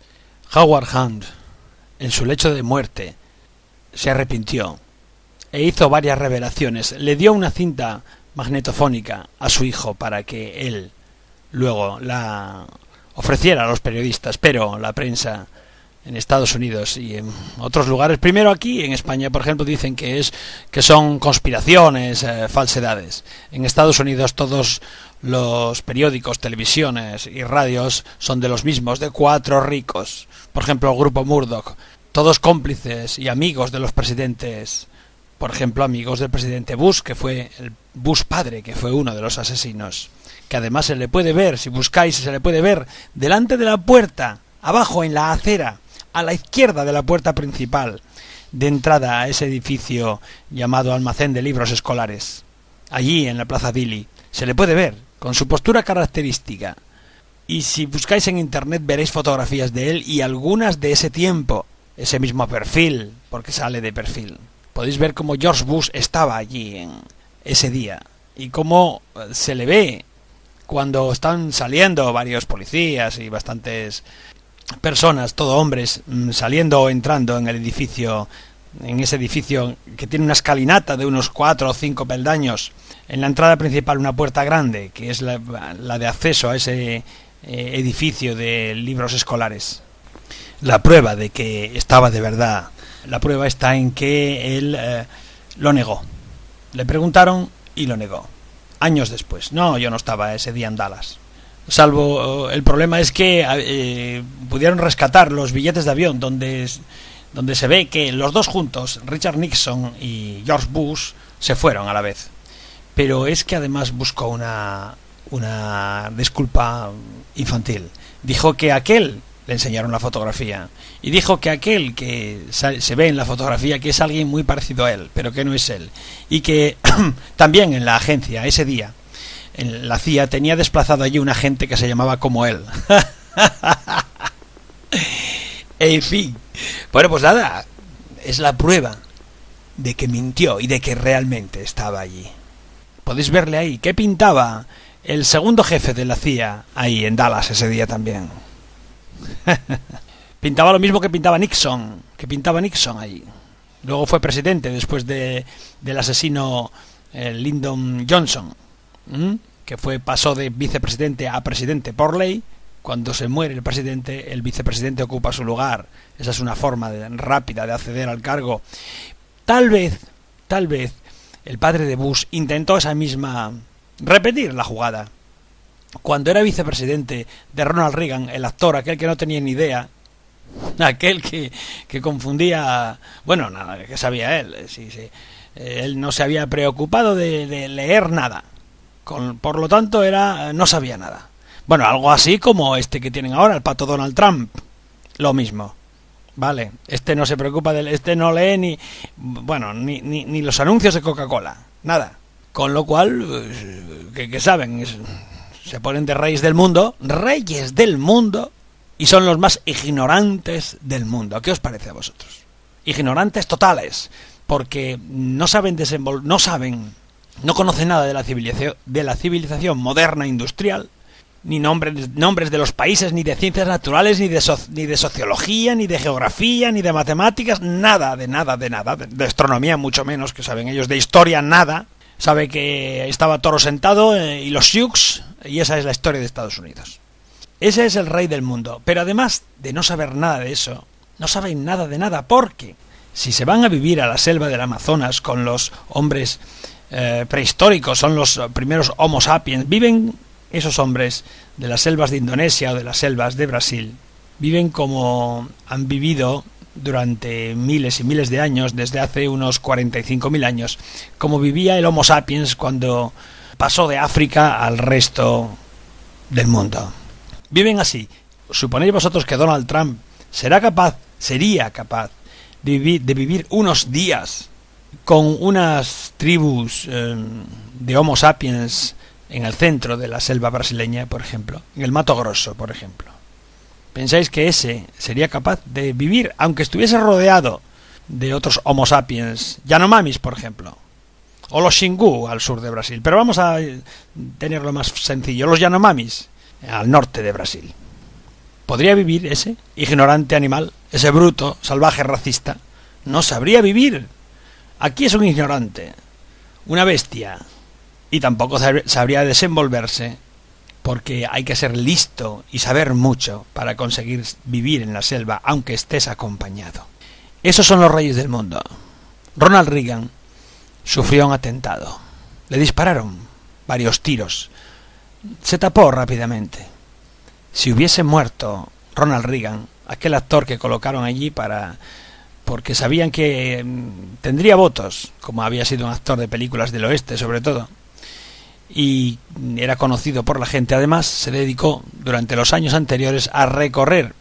Howard Hunt, en su lecho de muerte, se arrepintió e hizo varias revelaciones. Le dio una cinta magnetofónica a su hijo para que él luego la ofreciera a los periodistas, pero la prensa en Estados Unidos y en otros lugares, primero aquí en España, por ejemplo, dicen que es que son conspiraciones, eh, falsedades. En Estados Unidos todos los periódicos, televisiones y radios son de los mismos, de cuatro ricos. Por ejemplo, el grupo Murdoch, todos cómplices y amigos de los presidentes. Por ejemplo, amigos del presidente Bush, que fue el Bush padre, que fue uno de los asesinos, que además se le puede ver, si buscáis, se le puede ver delante de la puerta, abajo en la acera, a la izquierda de la puerta principal de entrada a ese edificio llamado Almacén de Libros Escolares. Allí en la Plaza Dili se le puede ver con su postura característica, y si buscáis en internet veréis fotografías de él y algunas de ese tiempo, ese mismo perfil, porque sale de perfil. Podéis ver cómo George Bush estaba allí en ese día y cómo se le ve cuando están saliendo varios policías y bastantes personas, todo hombres, saliendo o entrando en el edificio, en ese edificio que tiene una escalinata de unos cuatro o cinco peldaños. En la entrada principal una puerta grande, que es la, la de acceso a ese eh, edificio de libros escolares. La prueba de que estaba de verdad, la prueba está en que él eh, lo negó. Le preguntaron y lo negó. Años después. No, yo no estaba ese día en Dallas. Salvo, el problema es que eh, pudieron rescatar los billetes de avión donde, donde se ve que los dos juntos, Richard Nixon y George Bush, se fueron a la vez. Pero es que además buscó una, una disculpa infantil. Dijo que aquel, le enseñaron la fotografía, y dijo que aquel que se ve en la fotografía que es alguien muy parecido a él, pero que no es él. Y que también en la agencia, ese día, en la C I A tenía desplazado allí un agente que se llamaba como él. En fin, bueno, pues nada, es la prueba de que mintió y de que realmente estaba allí. Podéis verle ahí. ¿Qué pintaba el segundo jefe de la C I A ahí en Dallas ese día también? Pintaba lo mismo que pintaba Nixon, que pintaba Nixon ahí. Luego fue presidente después de del asesino el Lyndon Johnson, ¿m? que fue pasó de vicepresidente a presidente por ley. Cuando se muere el presidente, el vicepresidente ocupa su lugar. Esa es una forma de, rápida de acceder al cargo. Tal vez, tal vez, el padre de Bush intentó esa misma... repetir la jugada. Cuando era vicepresidente de Ronald Reagan, el actor, aquel que no tenía ni idea, aquel que, que confundía... Bueno, nada, que sabía él. Sí, sí. Él no se había preocupado de, de leer nada. Con, por lo tanto, era no sabía nada. Bueno, algo así como este que tienen ahora, el pato Donald Trump. Lo mismo. Vale, este no se preocupa del, este no lee ni, bueno, ni, ni, ni los anuncios de Coca-Cola, nada. Con lo cual, que, que saben, es, se ponen de reyes del mundo, reyes del mundo, y son los más ignorantes del mundo. ¿Qué os parece a vosotros? Ignorantes totales, porque no saben desenvol, no saben, no conocen nada de la civilización, de la civilización moderna industrial. Ni nombres, nombres de los países, ni de ciencias naturales, ni de, so, ni de sociología, ni de geografía, ni de matemáticas, nada, de nada, de nada, de, de astronomía mucho menos, que saben ellos, de historia nada. Sabe que estaba Toro sentado eh, y los Sioux, y esa es la historia de Estados Unidos. Ese es el rey del mundo, pero además de no saber nada de eso, no saben nada de nada, porque si se van a vivir a la selva del Amazonas con los hombres eh, prehistóricos, son los primeros Homo sapiens, viven... Esos hombres de las selvas de Indonesia o de las selvas de Brasil viven como han vivido durante miles y miles de años, desde hace unos cuarenta y cinco mil años, como vivía el Homo sapiens cuando pasó de África al resto del mundo. Viven así. ¿Suponéis vosotros que Donald Trump será capaz, sería capaz de vivir, de vivir unos días con unas tribus eh, de Homo sapiens en el centro de la selva brasileña, por ejemplo, en el Mato Grosso, por ejemplo? ¿Pensáis que ese sería capaz de vivir, aunque estuviese rodeado de otros Homo sapiens, Yanomamis, por ejemplo, o los Xingu al sur de Brasil? Pero vamos a tenerlo más sencillo, los Yanomamis al norte de Brasil. ¿Podría vivir ese ignorante animal, ese bruto, salvaje, racista? No sabría vivir. Aquí es un ignorante, una bestia. Y tampoco sabría desenvolverse, porque hay que ser listo y saber mucho para conseguir vivir en la selva, aunque estés acompañado. Esos son los reyes del mundo. Ronald Reagan sufrió un atentado. Le dispararon varios tiros. Se tapó rápidamente. Si hubiese muerto Ronald Reagan, aquel actor que colocaron allí para... porque sabían que tendría votos, como había sido un actor de películas del oeste sobre todo, y era conocido por la gente. Además, se dedicó durante los años anteriores a recorrer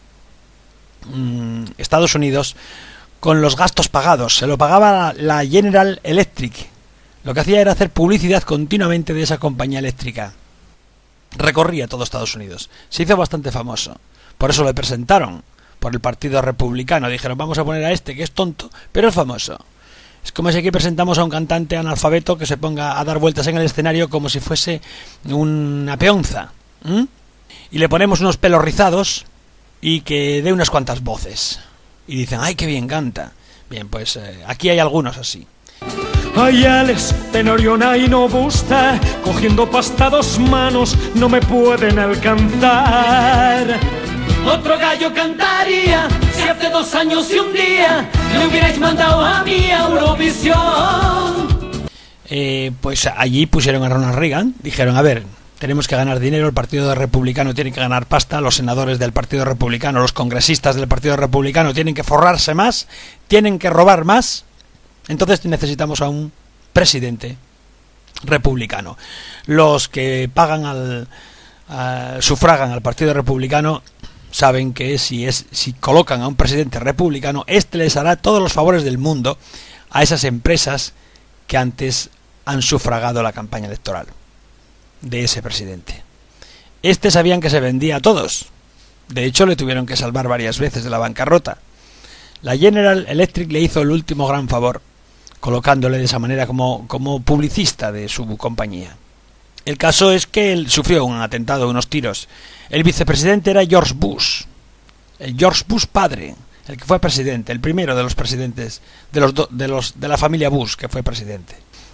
mmm, Estados Unidos con los gastos pagados. Se lo pagaba la General Electric. Lo que hacía era hacer publicidad continuamente de esa compañía eléctrica. Recorría todo Estados Unidos. Se hizo bastante famoso. Por eso le presentaron por el Partido Republicano. Dijeron, vamos a poner a este que es tonto, pero es famoso. Es como si aquí presentamos a un cantante analfabeto que se ponga a dar vueltas en el escenario como si fuese una peonza. ¿Mm? Y le ponemos unos pelos rizados y que dé unas cuantas voces. Y dicen, ¡ay, qué bien canta! Bien, pues eh, aquí hay algunos así. Ay, Alex, Tenoriona y no gusta, cogiendo pasta dos manos no me pueden alcanzar. Otro gallo cantaría si hace dos años y un día me hubierais mandado a mí a Eurovisión. Eh, pues allí pusieron a Ronald Reagan. Dijeron, a ver, tenemos que ganar dinero, el Partido Republicano tiene que ganar pasta, los senadores del Partido Republicano, los congresistas del Partido Republicano tienen que forrarse más, tienen que robar más. Entonces necesitamos a un presidente republicano. Los que pagan al uh, sufragan al Partido Republicano saben que si es si colocan a un presidente republicano, este les hará todos los favores del mundo a esas empresas que antes han sufragado la campaña electoral de ese presidente. Este sabían que se vendía a todos. De hecho, le tuvieron que salvar varias veces de la bancarrota. La General Electric le hizo el último gran favor, colocándole de esa manera como, como publicista de su compañía. El caso es que él sufrió un atentado, unos tiros. El vicepresidente era George Bush, el George Bush padre, el que fue presidente, el primero de los presidentes de los do, de los de la familia Bush que fue presidente.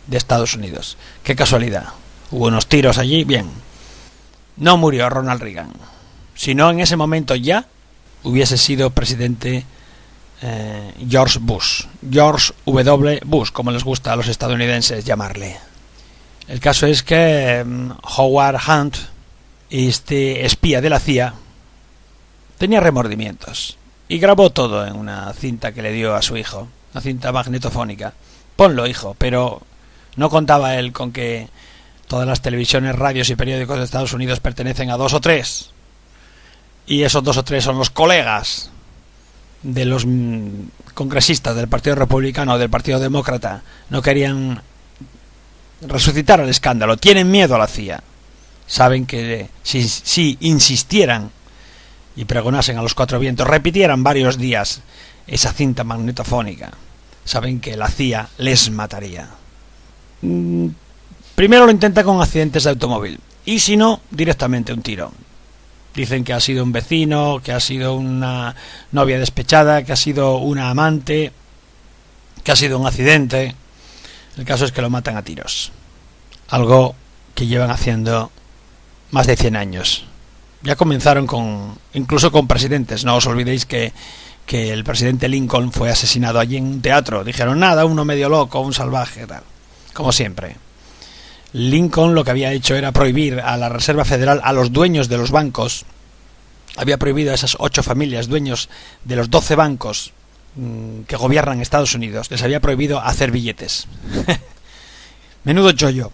de Estados Unidos. Qué casualidad. Hubo unos tiros allí, bien. No murió Ronald Reagan. Si no, en ese momento ya hubiese sido presidente eh, George Bush. George W. Bush, como les gusta a los estadounidenses llamarle. El caso es que um, Howard Hunt, este espía de la C I A, tenía remordimientos y grabó todo en una cinta que le dio a su hijo, una cinta magnetofónica. Ponlo, hijo, pero no contaba él con que todas las televisiones, radios y periódicos de Estados Unidos pertenecen a dos o tres, y esos dos o tres son los colegas de los congresistas del Partido Republicano o del Partido Demócrata. No querían resucitar el escándalo, tienen miedo a la C I A. Saben que si, si insistieran y pregonasen a los cuatro vientos, repitieran varios días esa cinta magnetofónica, saben que la C I A les mataría. Primero lo intenta con accidentes de automóvil, y si no, directamente un tiro. Dicen que ha sido un vecino, que ha sido una novia despechada, que ha sido una amante, que ha sido un accidente. El caso es que lo matan a tiros. Algo que llevan haciendo más de cien años. Ya comenzaron con, incluso con presidentes. No os olvidéis que, que el presidente Lincoln fue asesinado allí en un teatro. Dijeron, nada, uno medio loco, un salvaje, tal. Como siempre. Lincoln lo que había hecho era prohibir a la Reserva Federal, a los dueños de los bancos, había prohibido a esas ocho familias, dueños de los doce bancos mmm, que gobiernan Estados Unidos, les había prohibido hacer billetes. Menudo chollo.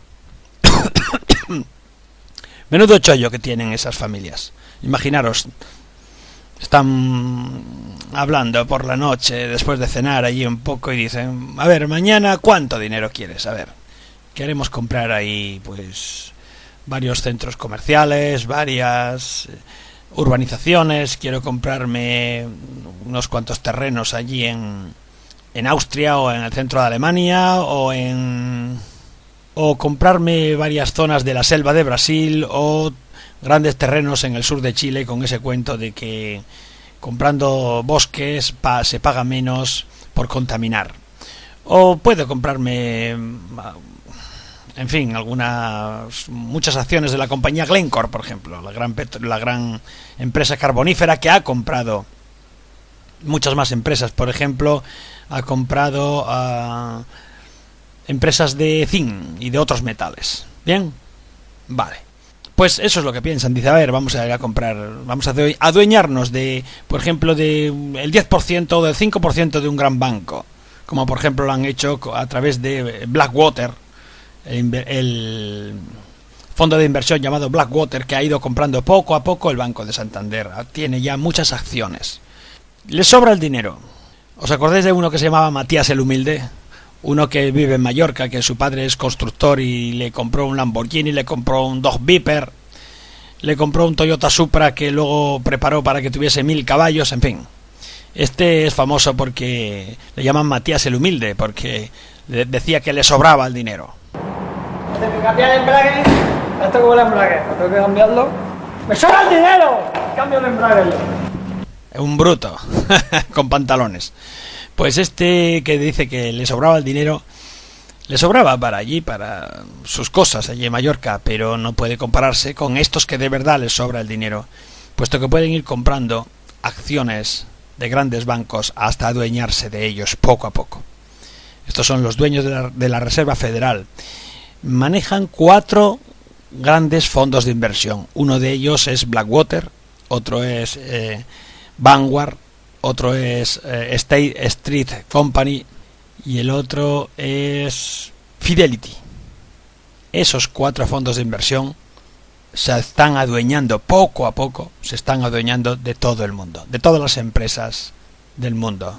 Menudo chollo que tienen esas familias. Imaginaros, están hablando por la noche, después de cenar allí un poco, y dicen, a ver, mañana, ¿cuánto dinero quieres? A ver, queremos comprar ahí, pues, varios centros comerciales, varias urbanizaciones, quiero comprarme unos cuantos terrenos allí en, en Austria o en el centro de Alemania, o en... o comprarme varias zonas de la selva de Brasil, o grandes terrenos en el sur de Chile, con ese cuento de que comprando bosques pa, se paga menos por contaminar. O puedo comprarme, en fin, algunas muchas acciones de la compañía Glencore, por ejemplo, la gran la gran empresa carbonífera que ha comprado muchas más empresas. Por ejemplo, ha comprado a uh, empresas de zinc y de otros metales. ¿Bien? Vale. Pues eso es lo que piensan. Dice, a ver, vamos a ir a comprar, vamos a adueñarnos de, por ejemplo, de el diez por ciento o del cinco por ciento de un gran banco, como por ejemplo lo han hecho a través de Blackwater, el, el fondo de inversión llamado Blackwater, que ha ido comprando poco a poco el Banco de Santander. Tiene ya muchas acciones. Le sobra el dinero. ¿Os acordáis de uno que se llamaba Matías el Humilde? Uno que vive en Mallorca, que su padre es constructor y le compró un Lamborghini, le compró un Dodge Viper, le compró un Toyota Supra que luego preparó para que tuviese mil caballos, en fin. Este es famoso porque le llaman Matías el Humilde, porque le decía que le sobraba el dinero. Tengo que cambiar el embrague, esto como el embrague, tengo que cambiarlo. ¡Me sobra el dinero! Cambio el embrague. Un bruto, con pantalones. Pues este que dice que le sobraba el dinero, le sobraba para allí, para sus cosas allí en Mallorca, pero no puede compararse con estos que de verdad les sobra el dinero, puesto que pueden ir comprando acciones de grandes bancos hasta adueñarse de ellos poco a poco. Estos son los dueños de la, de la Reserva Federal. Manejan cuatro grandes fondos de inversión. Uno de ellos es Blackwater, otro es eh, Vanguard, otro es eh, State Street Company y el otro es Fidelity. Esos cuatro fondos de inversión se están adueñando poco a poco, se están adueñando de todo el mundo, de todas las empresas del mundo.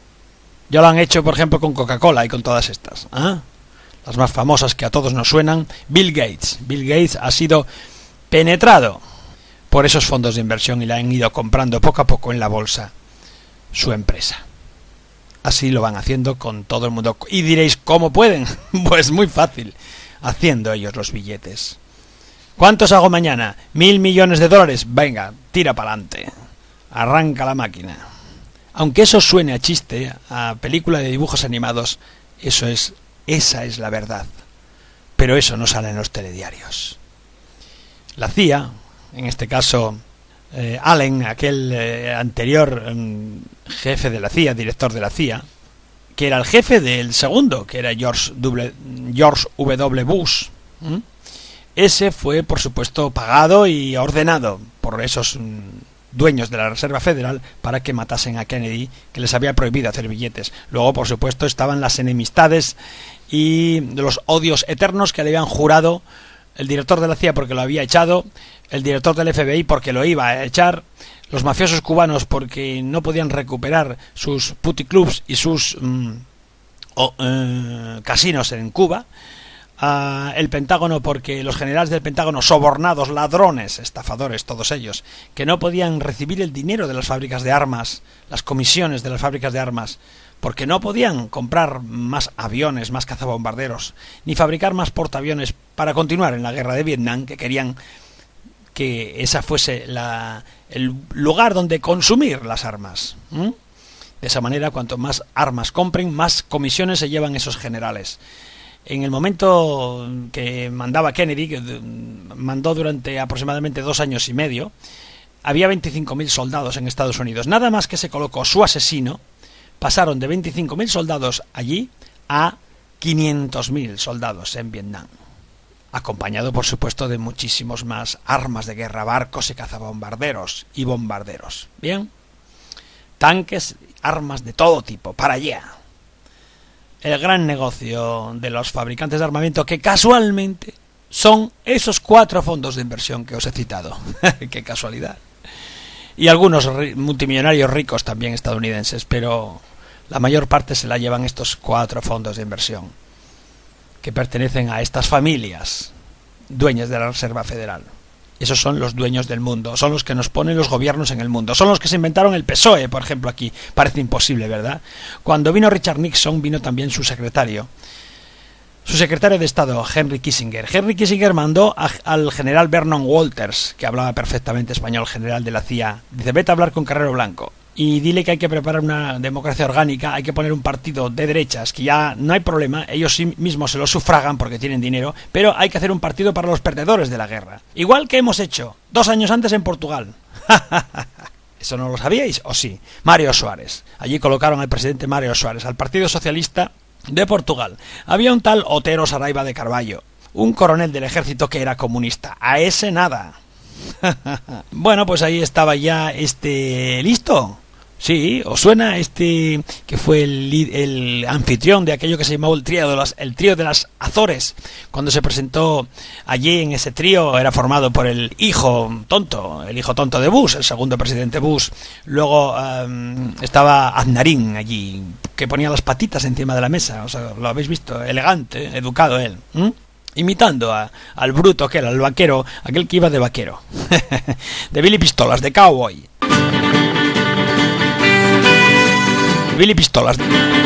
Ya lo han hecho, por ejemplo, con Coca-Cola y con todas estas, ¿eh? Las más famosas que a todos nos suenan. Bill Gates. Bill Gates ha sido penetrado por esos fondos de inversión y la han ido comprando poco a poco en la bolsa su empresa. Así lo van haciendo con todo el mundo. Y diréis, ¿cómo pueden? Pues muy fácil, haciendo ellos los billetes. ¿Cuántos hago mañana? ¿Mil millones de dólares? Venga, tira para adelante. Arranca la máquina. Aunque eso suene a chiste, a película de dibujos animados, eso es, esa es la verdad. pero eso no sale en los telediarios. La C I A, en este caso eh, Allen, aquel eh, anterior eh, jefe de la C I A, director de la C I A, que era el jefe del segundo, que era George W. George W. Bush, ¿Mm? ese fue, por supuesto, pagado y ordenado por esos mm, dueños de la Reserva Federal para que matasen a Kennedy, que les había prohibido hacer billetes. Luego, por supuesto, estaban las enemistades y los odios eternos que le habían jurado el director de la C I A porque lo había echado, el director del F B I porque lo iba a echar, los mafiosos cubanos porque no podían recuperar sus puticlubs y sus mm, oh, eh, casinos en Cuba, uh, el Pentágono porque los generales del Pentágono, sobornados, ladrones, estafadores, todos ellos, que no podían recibir el dinero de las fábricas de armas, las comisiones de las fábricas de armas, porque no podían comprar más aviones, más cazabombarderos, ni fabricar más portaaviones para continuar en la guerra de Vietnam, que querían que esa fuese la, el lugar donde consumir las armas. ¿Mm? De esa manera, cuanto más armas compren, más comisiones se llevan esos generales. En el momento que mandaba Kennedy, que mandó durante aproximadamente dos años y medio, había veinticinco mil soldados en Estados Unidos. Nada más que se colocó su asesino, pasaron de veinticinco mil soldados allí a quinientos mil soldados en Vietnam, acompañado por supuesto de muchísimos más armas de guerra, barcos y cazabombarderos y bombarderos. Bien, tanques, armas de todo tipo, para allá. El gran negocio de los fabricantes de armamento, que casualmente son esos cuatro fondos de inversión que os he citado. Qué casualidad. Y algunos multimillonarios ricos también estadounidenses, pero la mayor parte se la llevan estos cuatro fondos de inversión, que pertenecen a estas familias dueñas de la Reserva Federal. Esos son los dueños del mundo, son los que nos ponen los gobiernos en el mundo, son los que se inventaron el P S O E, por ejemplo, aquí. Parece imposible, ¿verdad? Cuando vino Richard Nixon, vino también su secretario, su secretario de Estado, Henry Kissinger. Henry Kissinger mandó a, al general Vernon Walters, que hablaba perfectamente español, general de la C I A, dice: vete a hablar con Carrero Blanco y dile que hay que preparar una democracia orgánica, hay que poner un partido de derechas, que ya no hay problema, ellos sí mismos se lo sufragan porque tienen dinero, pero hay que hacer un partido para los perdedores de la guerra. Igual que hemos hecho dos años antes en Portugal. ¿Eso no lo sabíais? ¿O sí? Mário Soares. Allí colocaron al presidente Mário Soares, al Partido Socialista de Portugal. Había un tal Otero Saraiva de Carvalho, un coronel del ejército que era comunista. A ese nada. Bueno, pues ahí estaba ya este listo. Sí, ¿os suena este que fue el, el anfitrión de aquello que se llamó el trío de las, el trío de las Azores? Cuando se presentó allí en ese trío, era formado por el hijo tonto, el hijo tonto de Bush, el segundo presidente Bush. Luego um, estaba Aznarín allí, que ponía las patitas encima de la mesa. O sea, lo habéis visto, elegante, educado él. ¿Mm? Imitando a, al bruto que era, el vaquero, aquel que iba de vaquero. De Billy Pistolas, de cowboy. Billy Pistolas.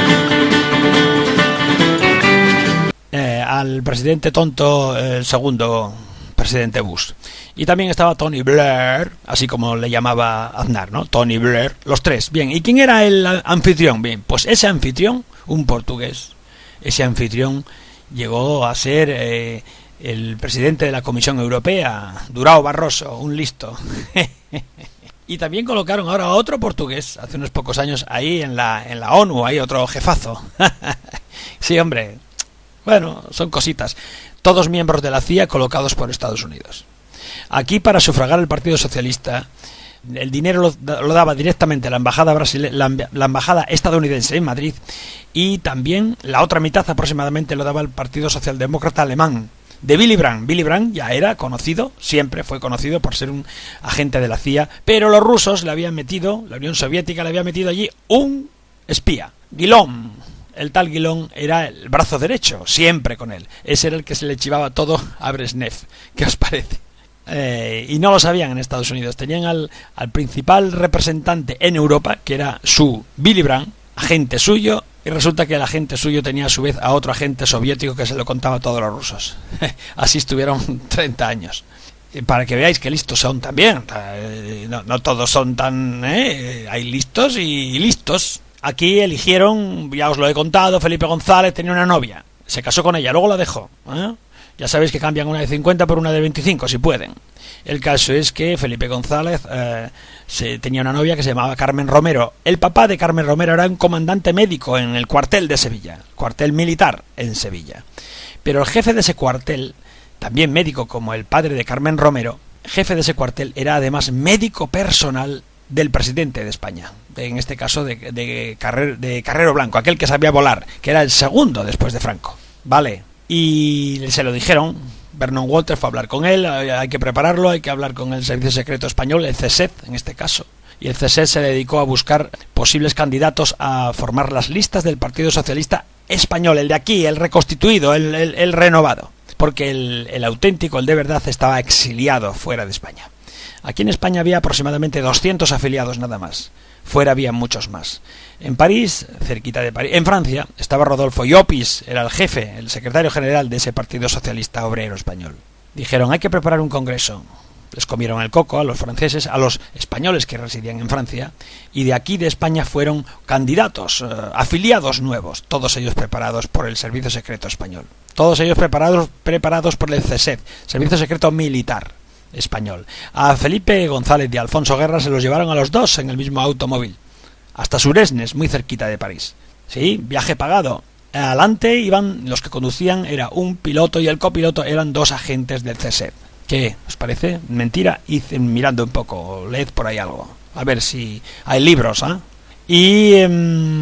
Eh, al presidente tonto, el segundo presidente Bush. Y también estaba Tony Blair, así como le llamaba Aznar, ¿no? Tony Blair, los tres. Bien, ¿y quién era el anfitrión? Bien, pues ese anfitrión, un portugués, ese anfitrión llegó a ser eh, el presidente de la Comisión Europea, Durão Barroso, un listo. Y también colocaron ahora a otro portugués, hace unos pocos años, ahí en la, en la ONU, ahí otro jefazo. Sí, hombre, bueno, son cositas. Todos miembros de la C I A colocados por Estados Unidos. Aquí, para sufragar el Partido Socialista, el dinero lo, lo daba directamente la embajada brasile- la, la embajada estadounidense en Madrid, y también la otra mitad aproximadamente lo daba el Partido Socialdemócrata alemán de Willy Brandt. Willy Brandt ya era conocido, siempre fue conocido por ser un agente de la C I A, pero los rusos le habían metido, la Unión Soviética le había metido allí un espía, Guilón. El tal Guilón era el brazo derecho, siempre con él. Ese era el que se le chivaba todo a Brezhnev. ¿Qué os parece? Eh, y no lo sabían en Estados Unidos. Tenían al, al principal representante en Europa, que era su Willy Brandt, agente suyo, y resulta que el agente suyo tenía a su vez a otro agente soviético que se lo contaba a todos los rusos. Así estuvieron treinta años. Y para que veáis que listos son también. No, no todos son tan... ¿eh? Hay listos y listos. Aquí eligieron, ya os lo he contado, Felipe González tenía una novia. Se casó con ella, luego la dejó. ¿eh? Ya sabéis que cambian una de cincuenta por una de veinticinco, si pueden. El caso es que Felipe González eh, se, tenía una novia que se llamaba Carmen Romero. El papá de Carmen Romero era un comandante médico en el cuartel de Sevilla, cuartel militar en Sevilla. Pero el jefe de ese cuartel, también médico como el padre de Carmen Romero, jefe de ese cuartel era además médico personal del presidente de España, de, en este caso de, de, Carrer, de Carrero Blanco, aquel que sabía volar, que era el segundo después de Franco. Vale, y se lo dijeron. Vernon Walters fue a hablar con él, hay que prepararlo, hay que hablar con el Servicio Secreto Español, el C S E T en este caso. Y el C S E T se dedicó a buscar posibles candidatos a formar las listas del Partido Socialista Español, el de aquí, el reconstituido, el, el, el renovado. Porque el, el auténtico, el de verdad, estaba exiliado fuera de España. Aquí en España había aproximadamente doscientos afiliados nada más. Fuera había muchos más. En París, cerquita de París, en Francia, estaba Rodolfo Llopis, era el jefe, el secretario general de ese Partido Socialista Obrero Español. Dijeron, hay que preparar un congreso. Les comieron el coco a los franceses, a los españoles que residían en Francia, y de aquí de España fueron candidatos, eh, afiliados nuevos, todos ellos preparados por el Servicio Secreto Español. Todos ellos preparados, preparados por el C S E T, Servicio Secreto Militar Español. A Felipe González y a Alfonso Guerra se los llevaron a los dos en el mismo automóvil, hasta Suresnes, muy cerquita de París. Sí, viaje pagado. Adelante iban, los que conducían era un piloto y el copiloto eran dos agentes del C S E T. ¿Qué os parece? Mentira. Id mirando un poco, leed por ahí algo, a ver si hay libros, ¿eh? Y eh,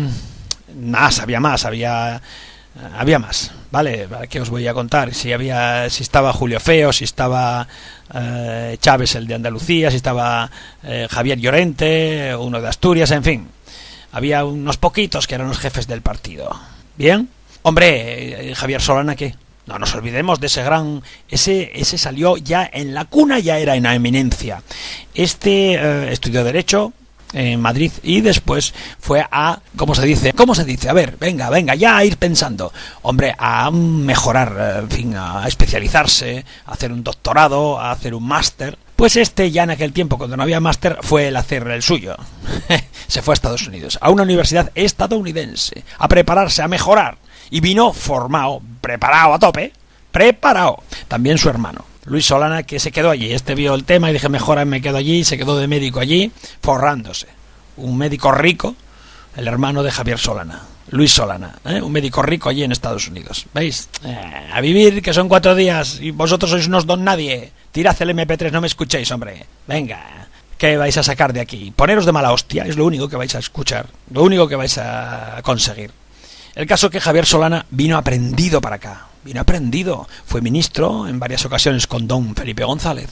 más, había más, había había más, ¿vale? ¿Qué os voy a contar? Si había, si estaba Julio Feo, si estaba eh, Chávez, el de Andalucía, si estaba eh, Javier Llorente, uno de Asturias, en fin. Había unos poquitos que eran los jefes del partido. ¿Bien? Hombre, eh, Javier Solana, ¿qué? No nos olvidemos de ese gran... Ese, ese salió ya en la cuna, ya era una eminencia. Este eh, estudió Derecho en Madrid y después fue a... ¿Cómo se dice? ¿Cómo se dice? A ver, venga, venga, ya a ir pensando. Hombre, a mejorar, en fin, a especializarse, a hacer un doctorado, a hacer un máster. Pues este ya en aquel tiempo, cuando no había máster, fue el hacer el suyo. Se fue a Estados Unidos, a una universidad estadounidense, a prepararse, a mejorar. Y vino formado, preparado a tope, preparado. También su hermano, Luis Solana, que se quedó allí. Este vio el tema y dije, mejor me quedo allí, se quedó de médico allí, forrándose. Un médico rico, el hermano de Javier Solana, Luis Solana, ¿eh? Un médico rico allí en Estados Unidos. ¿Veis? Eh, a vivir, que son cuatro días, y vosotros sois unos don nadie. Tirad el eme pe tres, no me escuchéis, hombre. Venga, ¿qué vais a sacar de aquí? Poneros de mala hostia, es lo único que vais a escuchar, lo único que vais a conseguir. El caso es que Javier Solana vino aprendido para acá, vino aprendido, fue ministro en varias ocasiones con don Felipe González.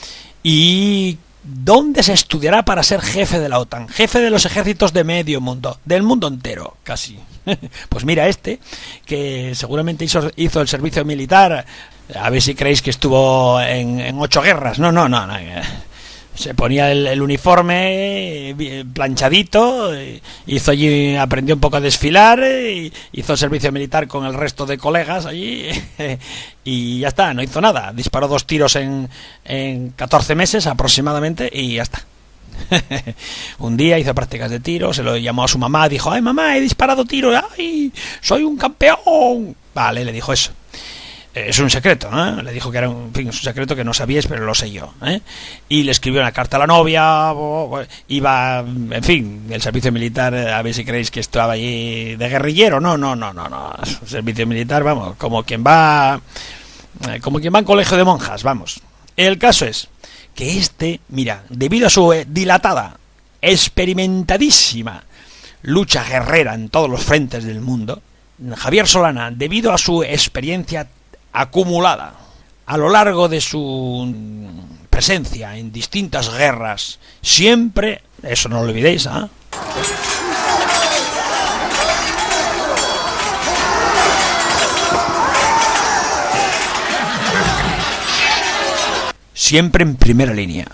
¿Y dónde se estudiará para ser jefe de la OTAN? Jefe de los ejércitos de medio mundo, del mundo entero, casi. Pues mira este, que seguramente hizo, hizo el servicio militar, a ver si creéis que estuvo en, en ocho guerras. No, no, no, no. Se ponía el, el uniforme planchadito, hizo allí, aprendió un poco a desfilar, hizo el servicio militar con el resto de colegas allí y ya está, no hizo nada. Disparó dos tiros en, en catorce meses aproximadamente y ya está. Un día hizo prácticas de tiro, se lo llamó a su mamá, dijo, ay mamá, he disparado tiro, ay, soy un campeón. Vale, le dijo eso. Es un secreto, ¿eh? Le dijo que era un, en fin, es un secreto que no sabíais, pero lo sé yo, ¿eh? Y le escribió una carta a la novia, iba, en fin, el servicio militar, a ver si creéis que estaba allí de guerrillero. No, no, no, no, no. El servicio militar, vamos, como quien va, como quien va en colegio de monjas, vamos. El caso es que este, mira, debido a su dilatada, experimentadísima lucha guerrera en todos los frentes del mundo, Javier Solana, debido a su experiencia acumulada a lo largo de su presencia en distintas guerras, siempre, eso no lo olvidéis, ¿ah? ¿eh? Siempre en primera línea.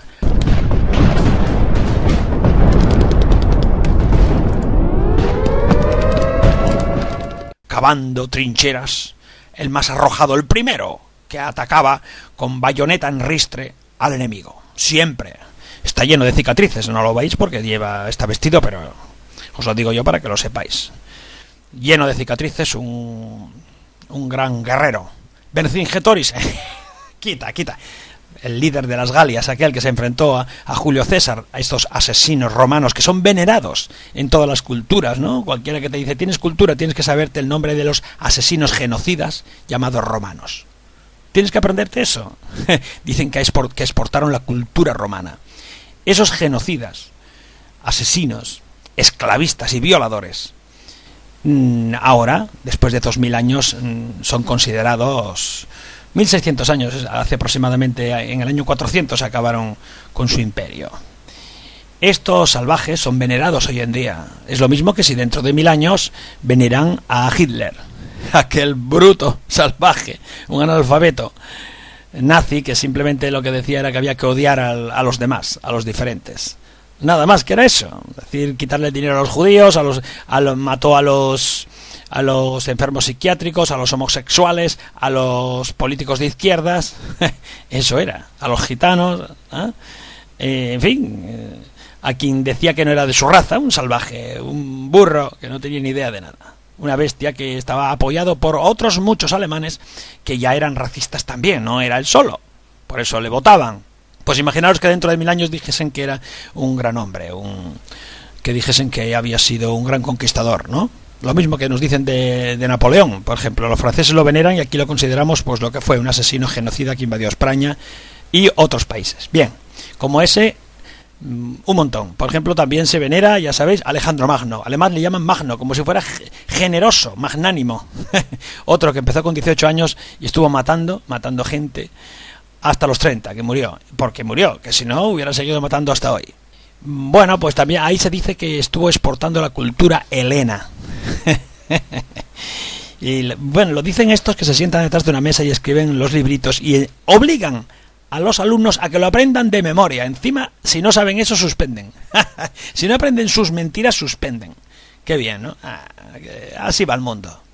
Cavando trincheras, el más arrojado, el primero que atacaba con bayoneta en ristre al enemigo. Siempre. Está lleno de cicatrices, no lo veis porque lleva, está vestido, pero os lo digo yo para que lo sepáis. Lleno de cicatrices, un, un gran guerrero. Vercingetorix, quita, quita. El líder de las Galias, aquel que se enfrentó a, a Julio César, a estos asesinos romanos que son venerados en todas las culturas, ¿no? Cualquiera que te dice, tienes cultura, tienes que saberte el nombre de los asesinos genocidas llamados romanos. Tienes que aprenderte eso. Dicen que, export, que exportaron la cultura romana. Esos genocidas, asesinos, esclavistas y violadores, ahora, después de dos mil años, son considerados... mil seiscientos años, hace aproximadamente, en el año cuatrocientos acabaron con su imperio. Estos salvajes son venerados hoy en día. Es lo mismo que si dentro de mil años veneran a Hitler, aquel bruto salvaje, un analfabeto nazi que simplemente lo que decía era que había que odiar a, a los demás, a los diferentes. Nada más que era eso. Es decir, quitarle el dinero a los judíos, a los, a los, mató a los... a los enfermos psiquiátricos, a los homosexuales, a los políticos de izquierdas, eso era, a los gitanos, ¿eh? Eh, en fin, eh, a quien decía que no era de su raza, un salvaje, un burro que no tenía ni idea de nada, una bestia que estaba apoyado por otros muchos alemanes que ya eran racistas también, no era él solo, por eso le votaban. Pues imaginaros que dentro de mil años dijesen que era un gran hombre, un... que dijesen que había sido un gran conquistador, ¿no? Lo mismo que nos dicen de, de Napoleón, por ejemplo, los franceses lo veneran y aquí lo consideramos pues lo que fue un asesino genocida que invadió España y otros países. Bien, como ese, un montón. Por ejemplo, también se venera, ya sabéis, Alejandro Magno. Además le llaman Magno, como si fuera generoso, magnánimo. Otro que empezó con dieciocho años y estuvo matando, matando gente hasta los treinta, que murió. Porque murió, que si no hubiera seguido matando hasta hoy. Bueno, pues también ahí se dice que estuvo exportando la cultura helena. Y bueno, lo dicen estos que se sientan detrás de una mesa y escriben los libritos y obligan a los alumnos a que lo aprendan de memoria. Encima, si no saben eso, suspenden. Si no aprenden sus mentiras, suspenden. Qué bien, ¿no? Ah, así va el mundo.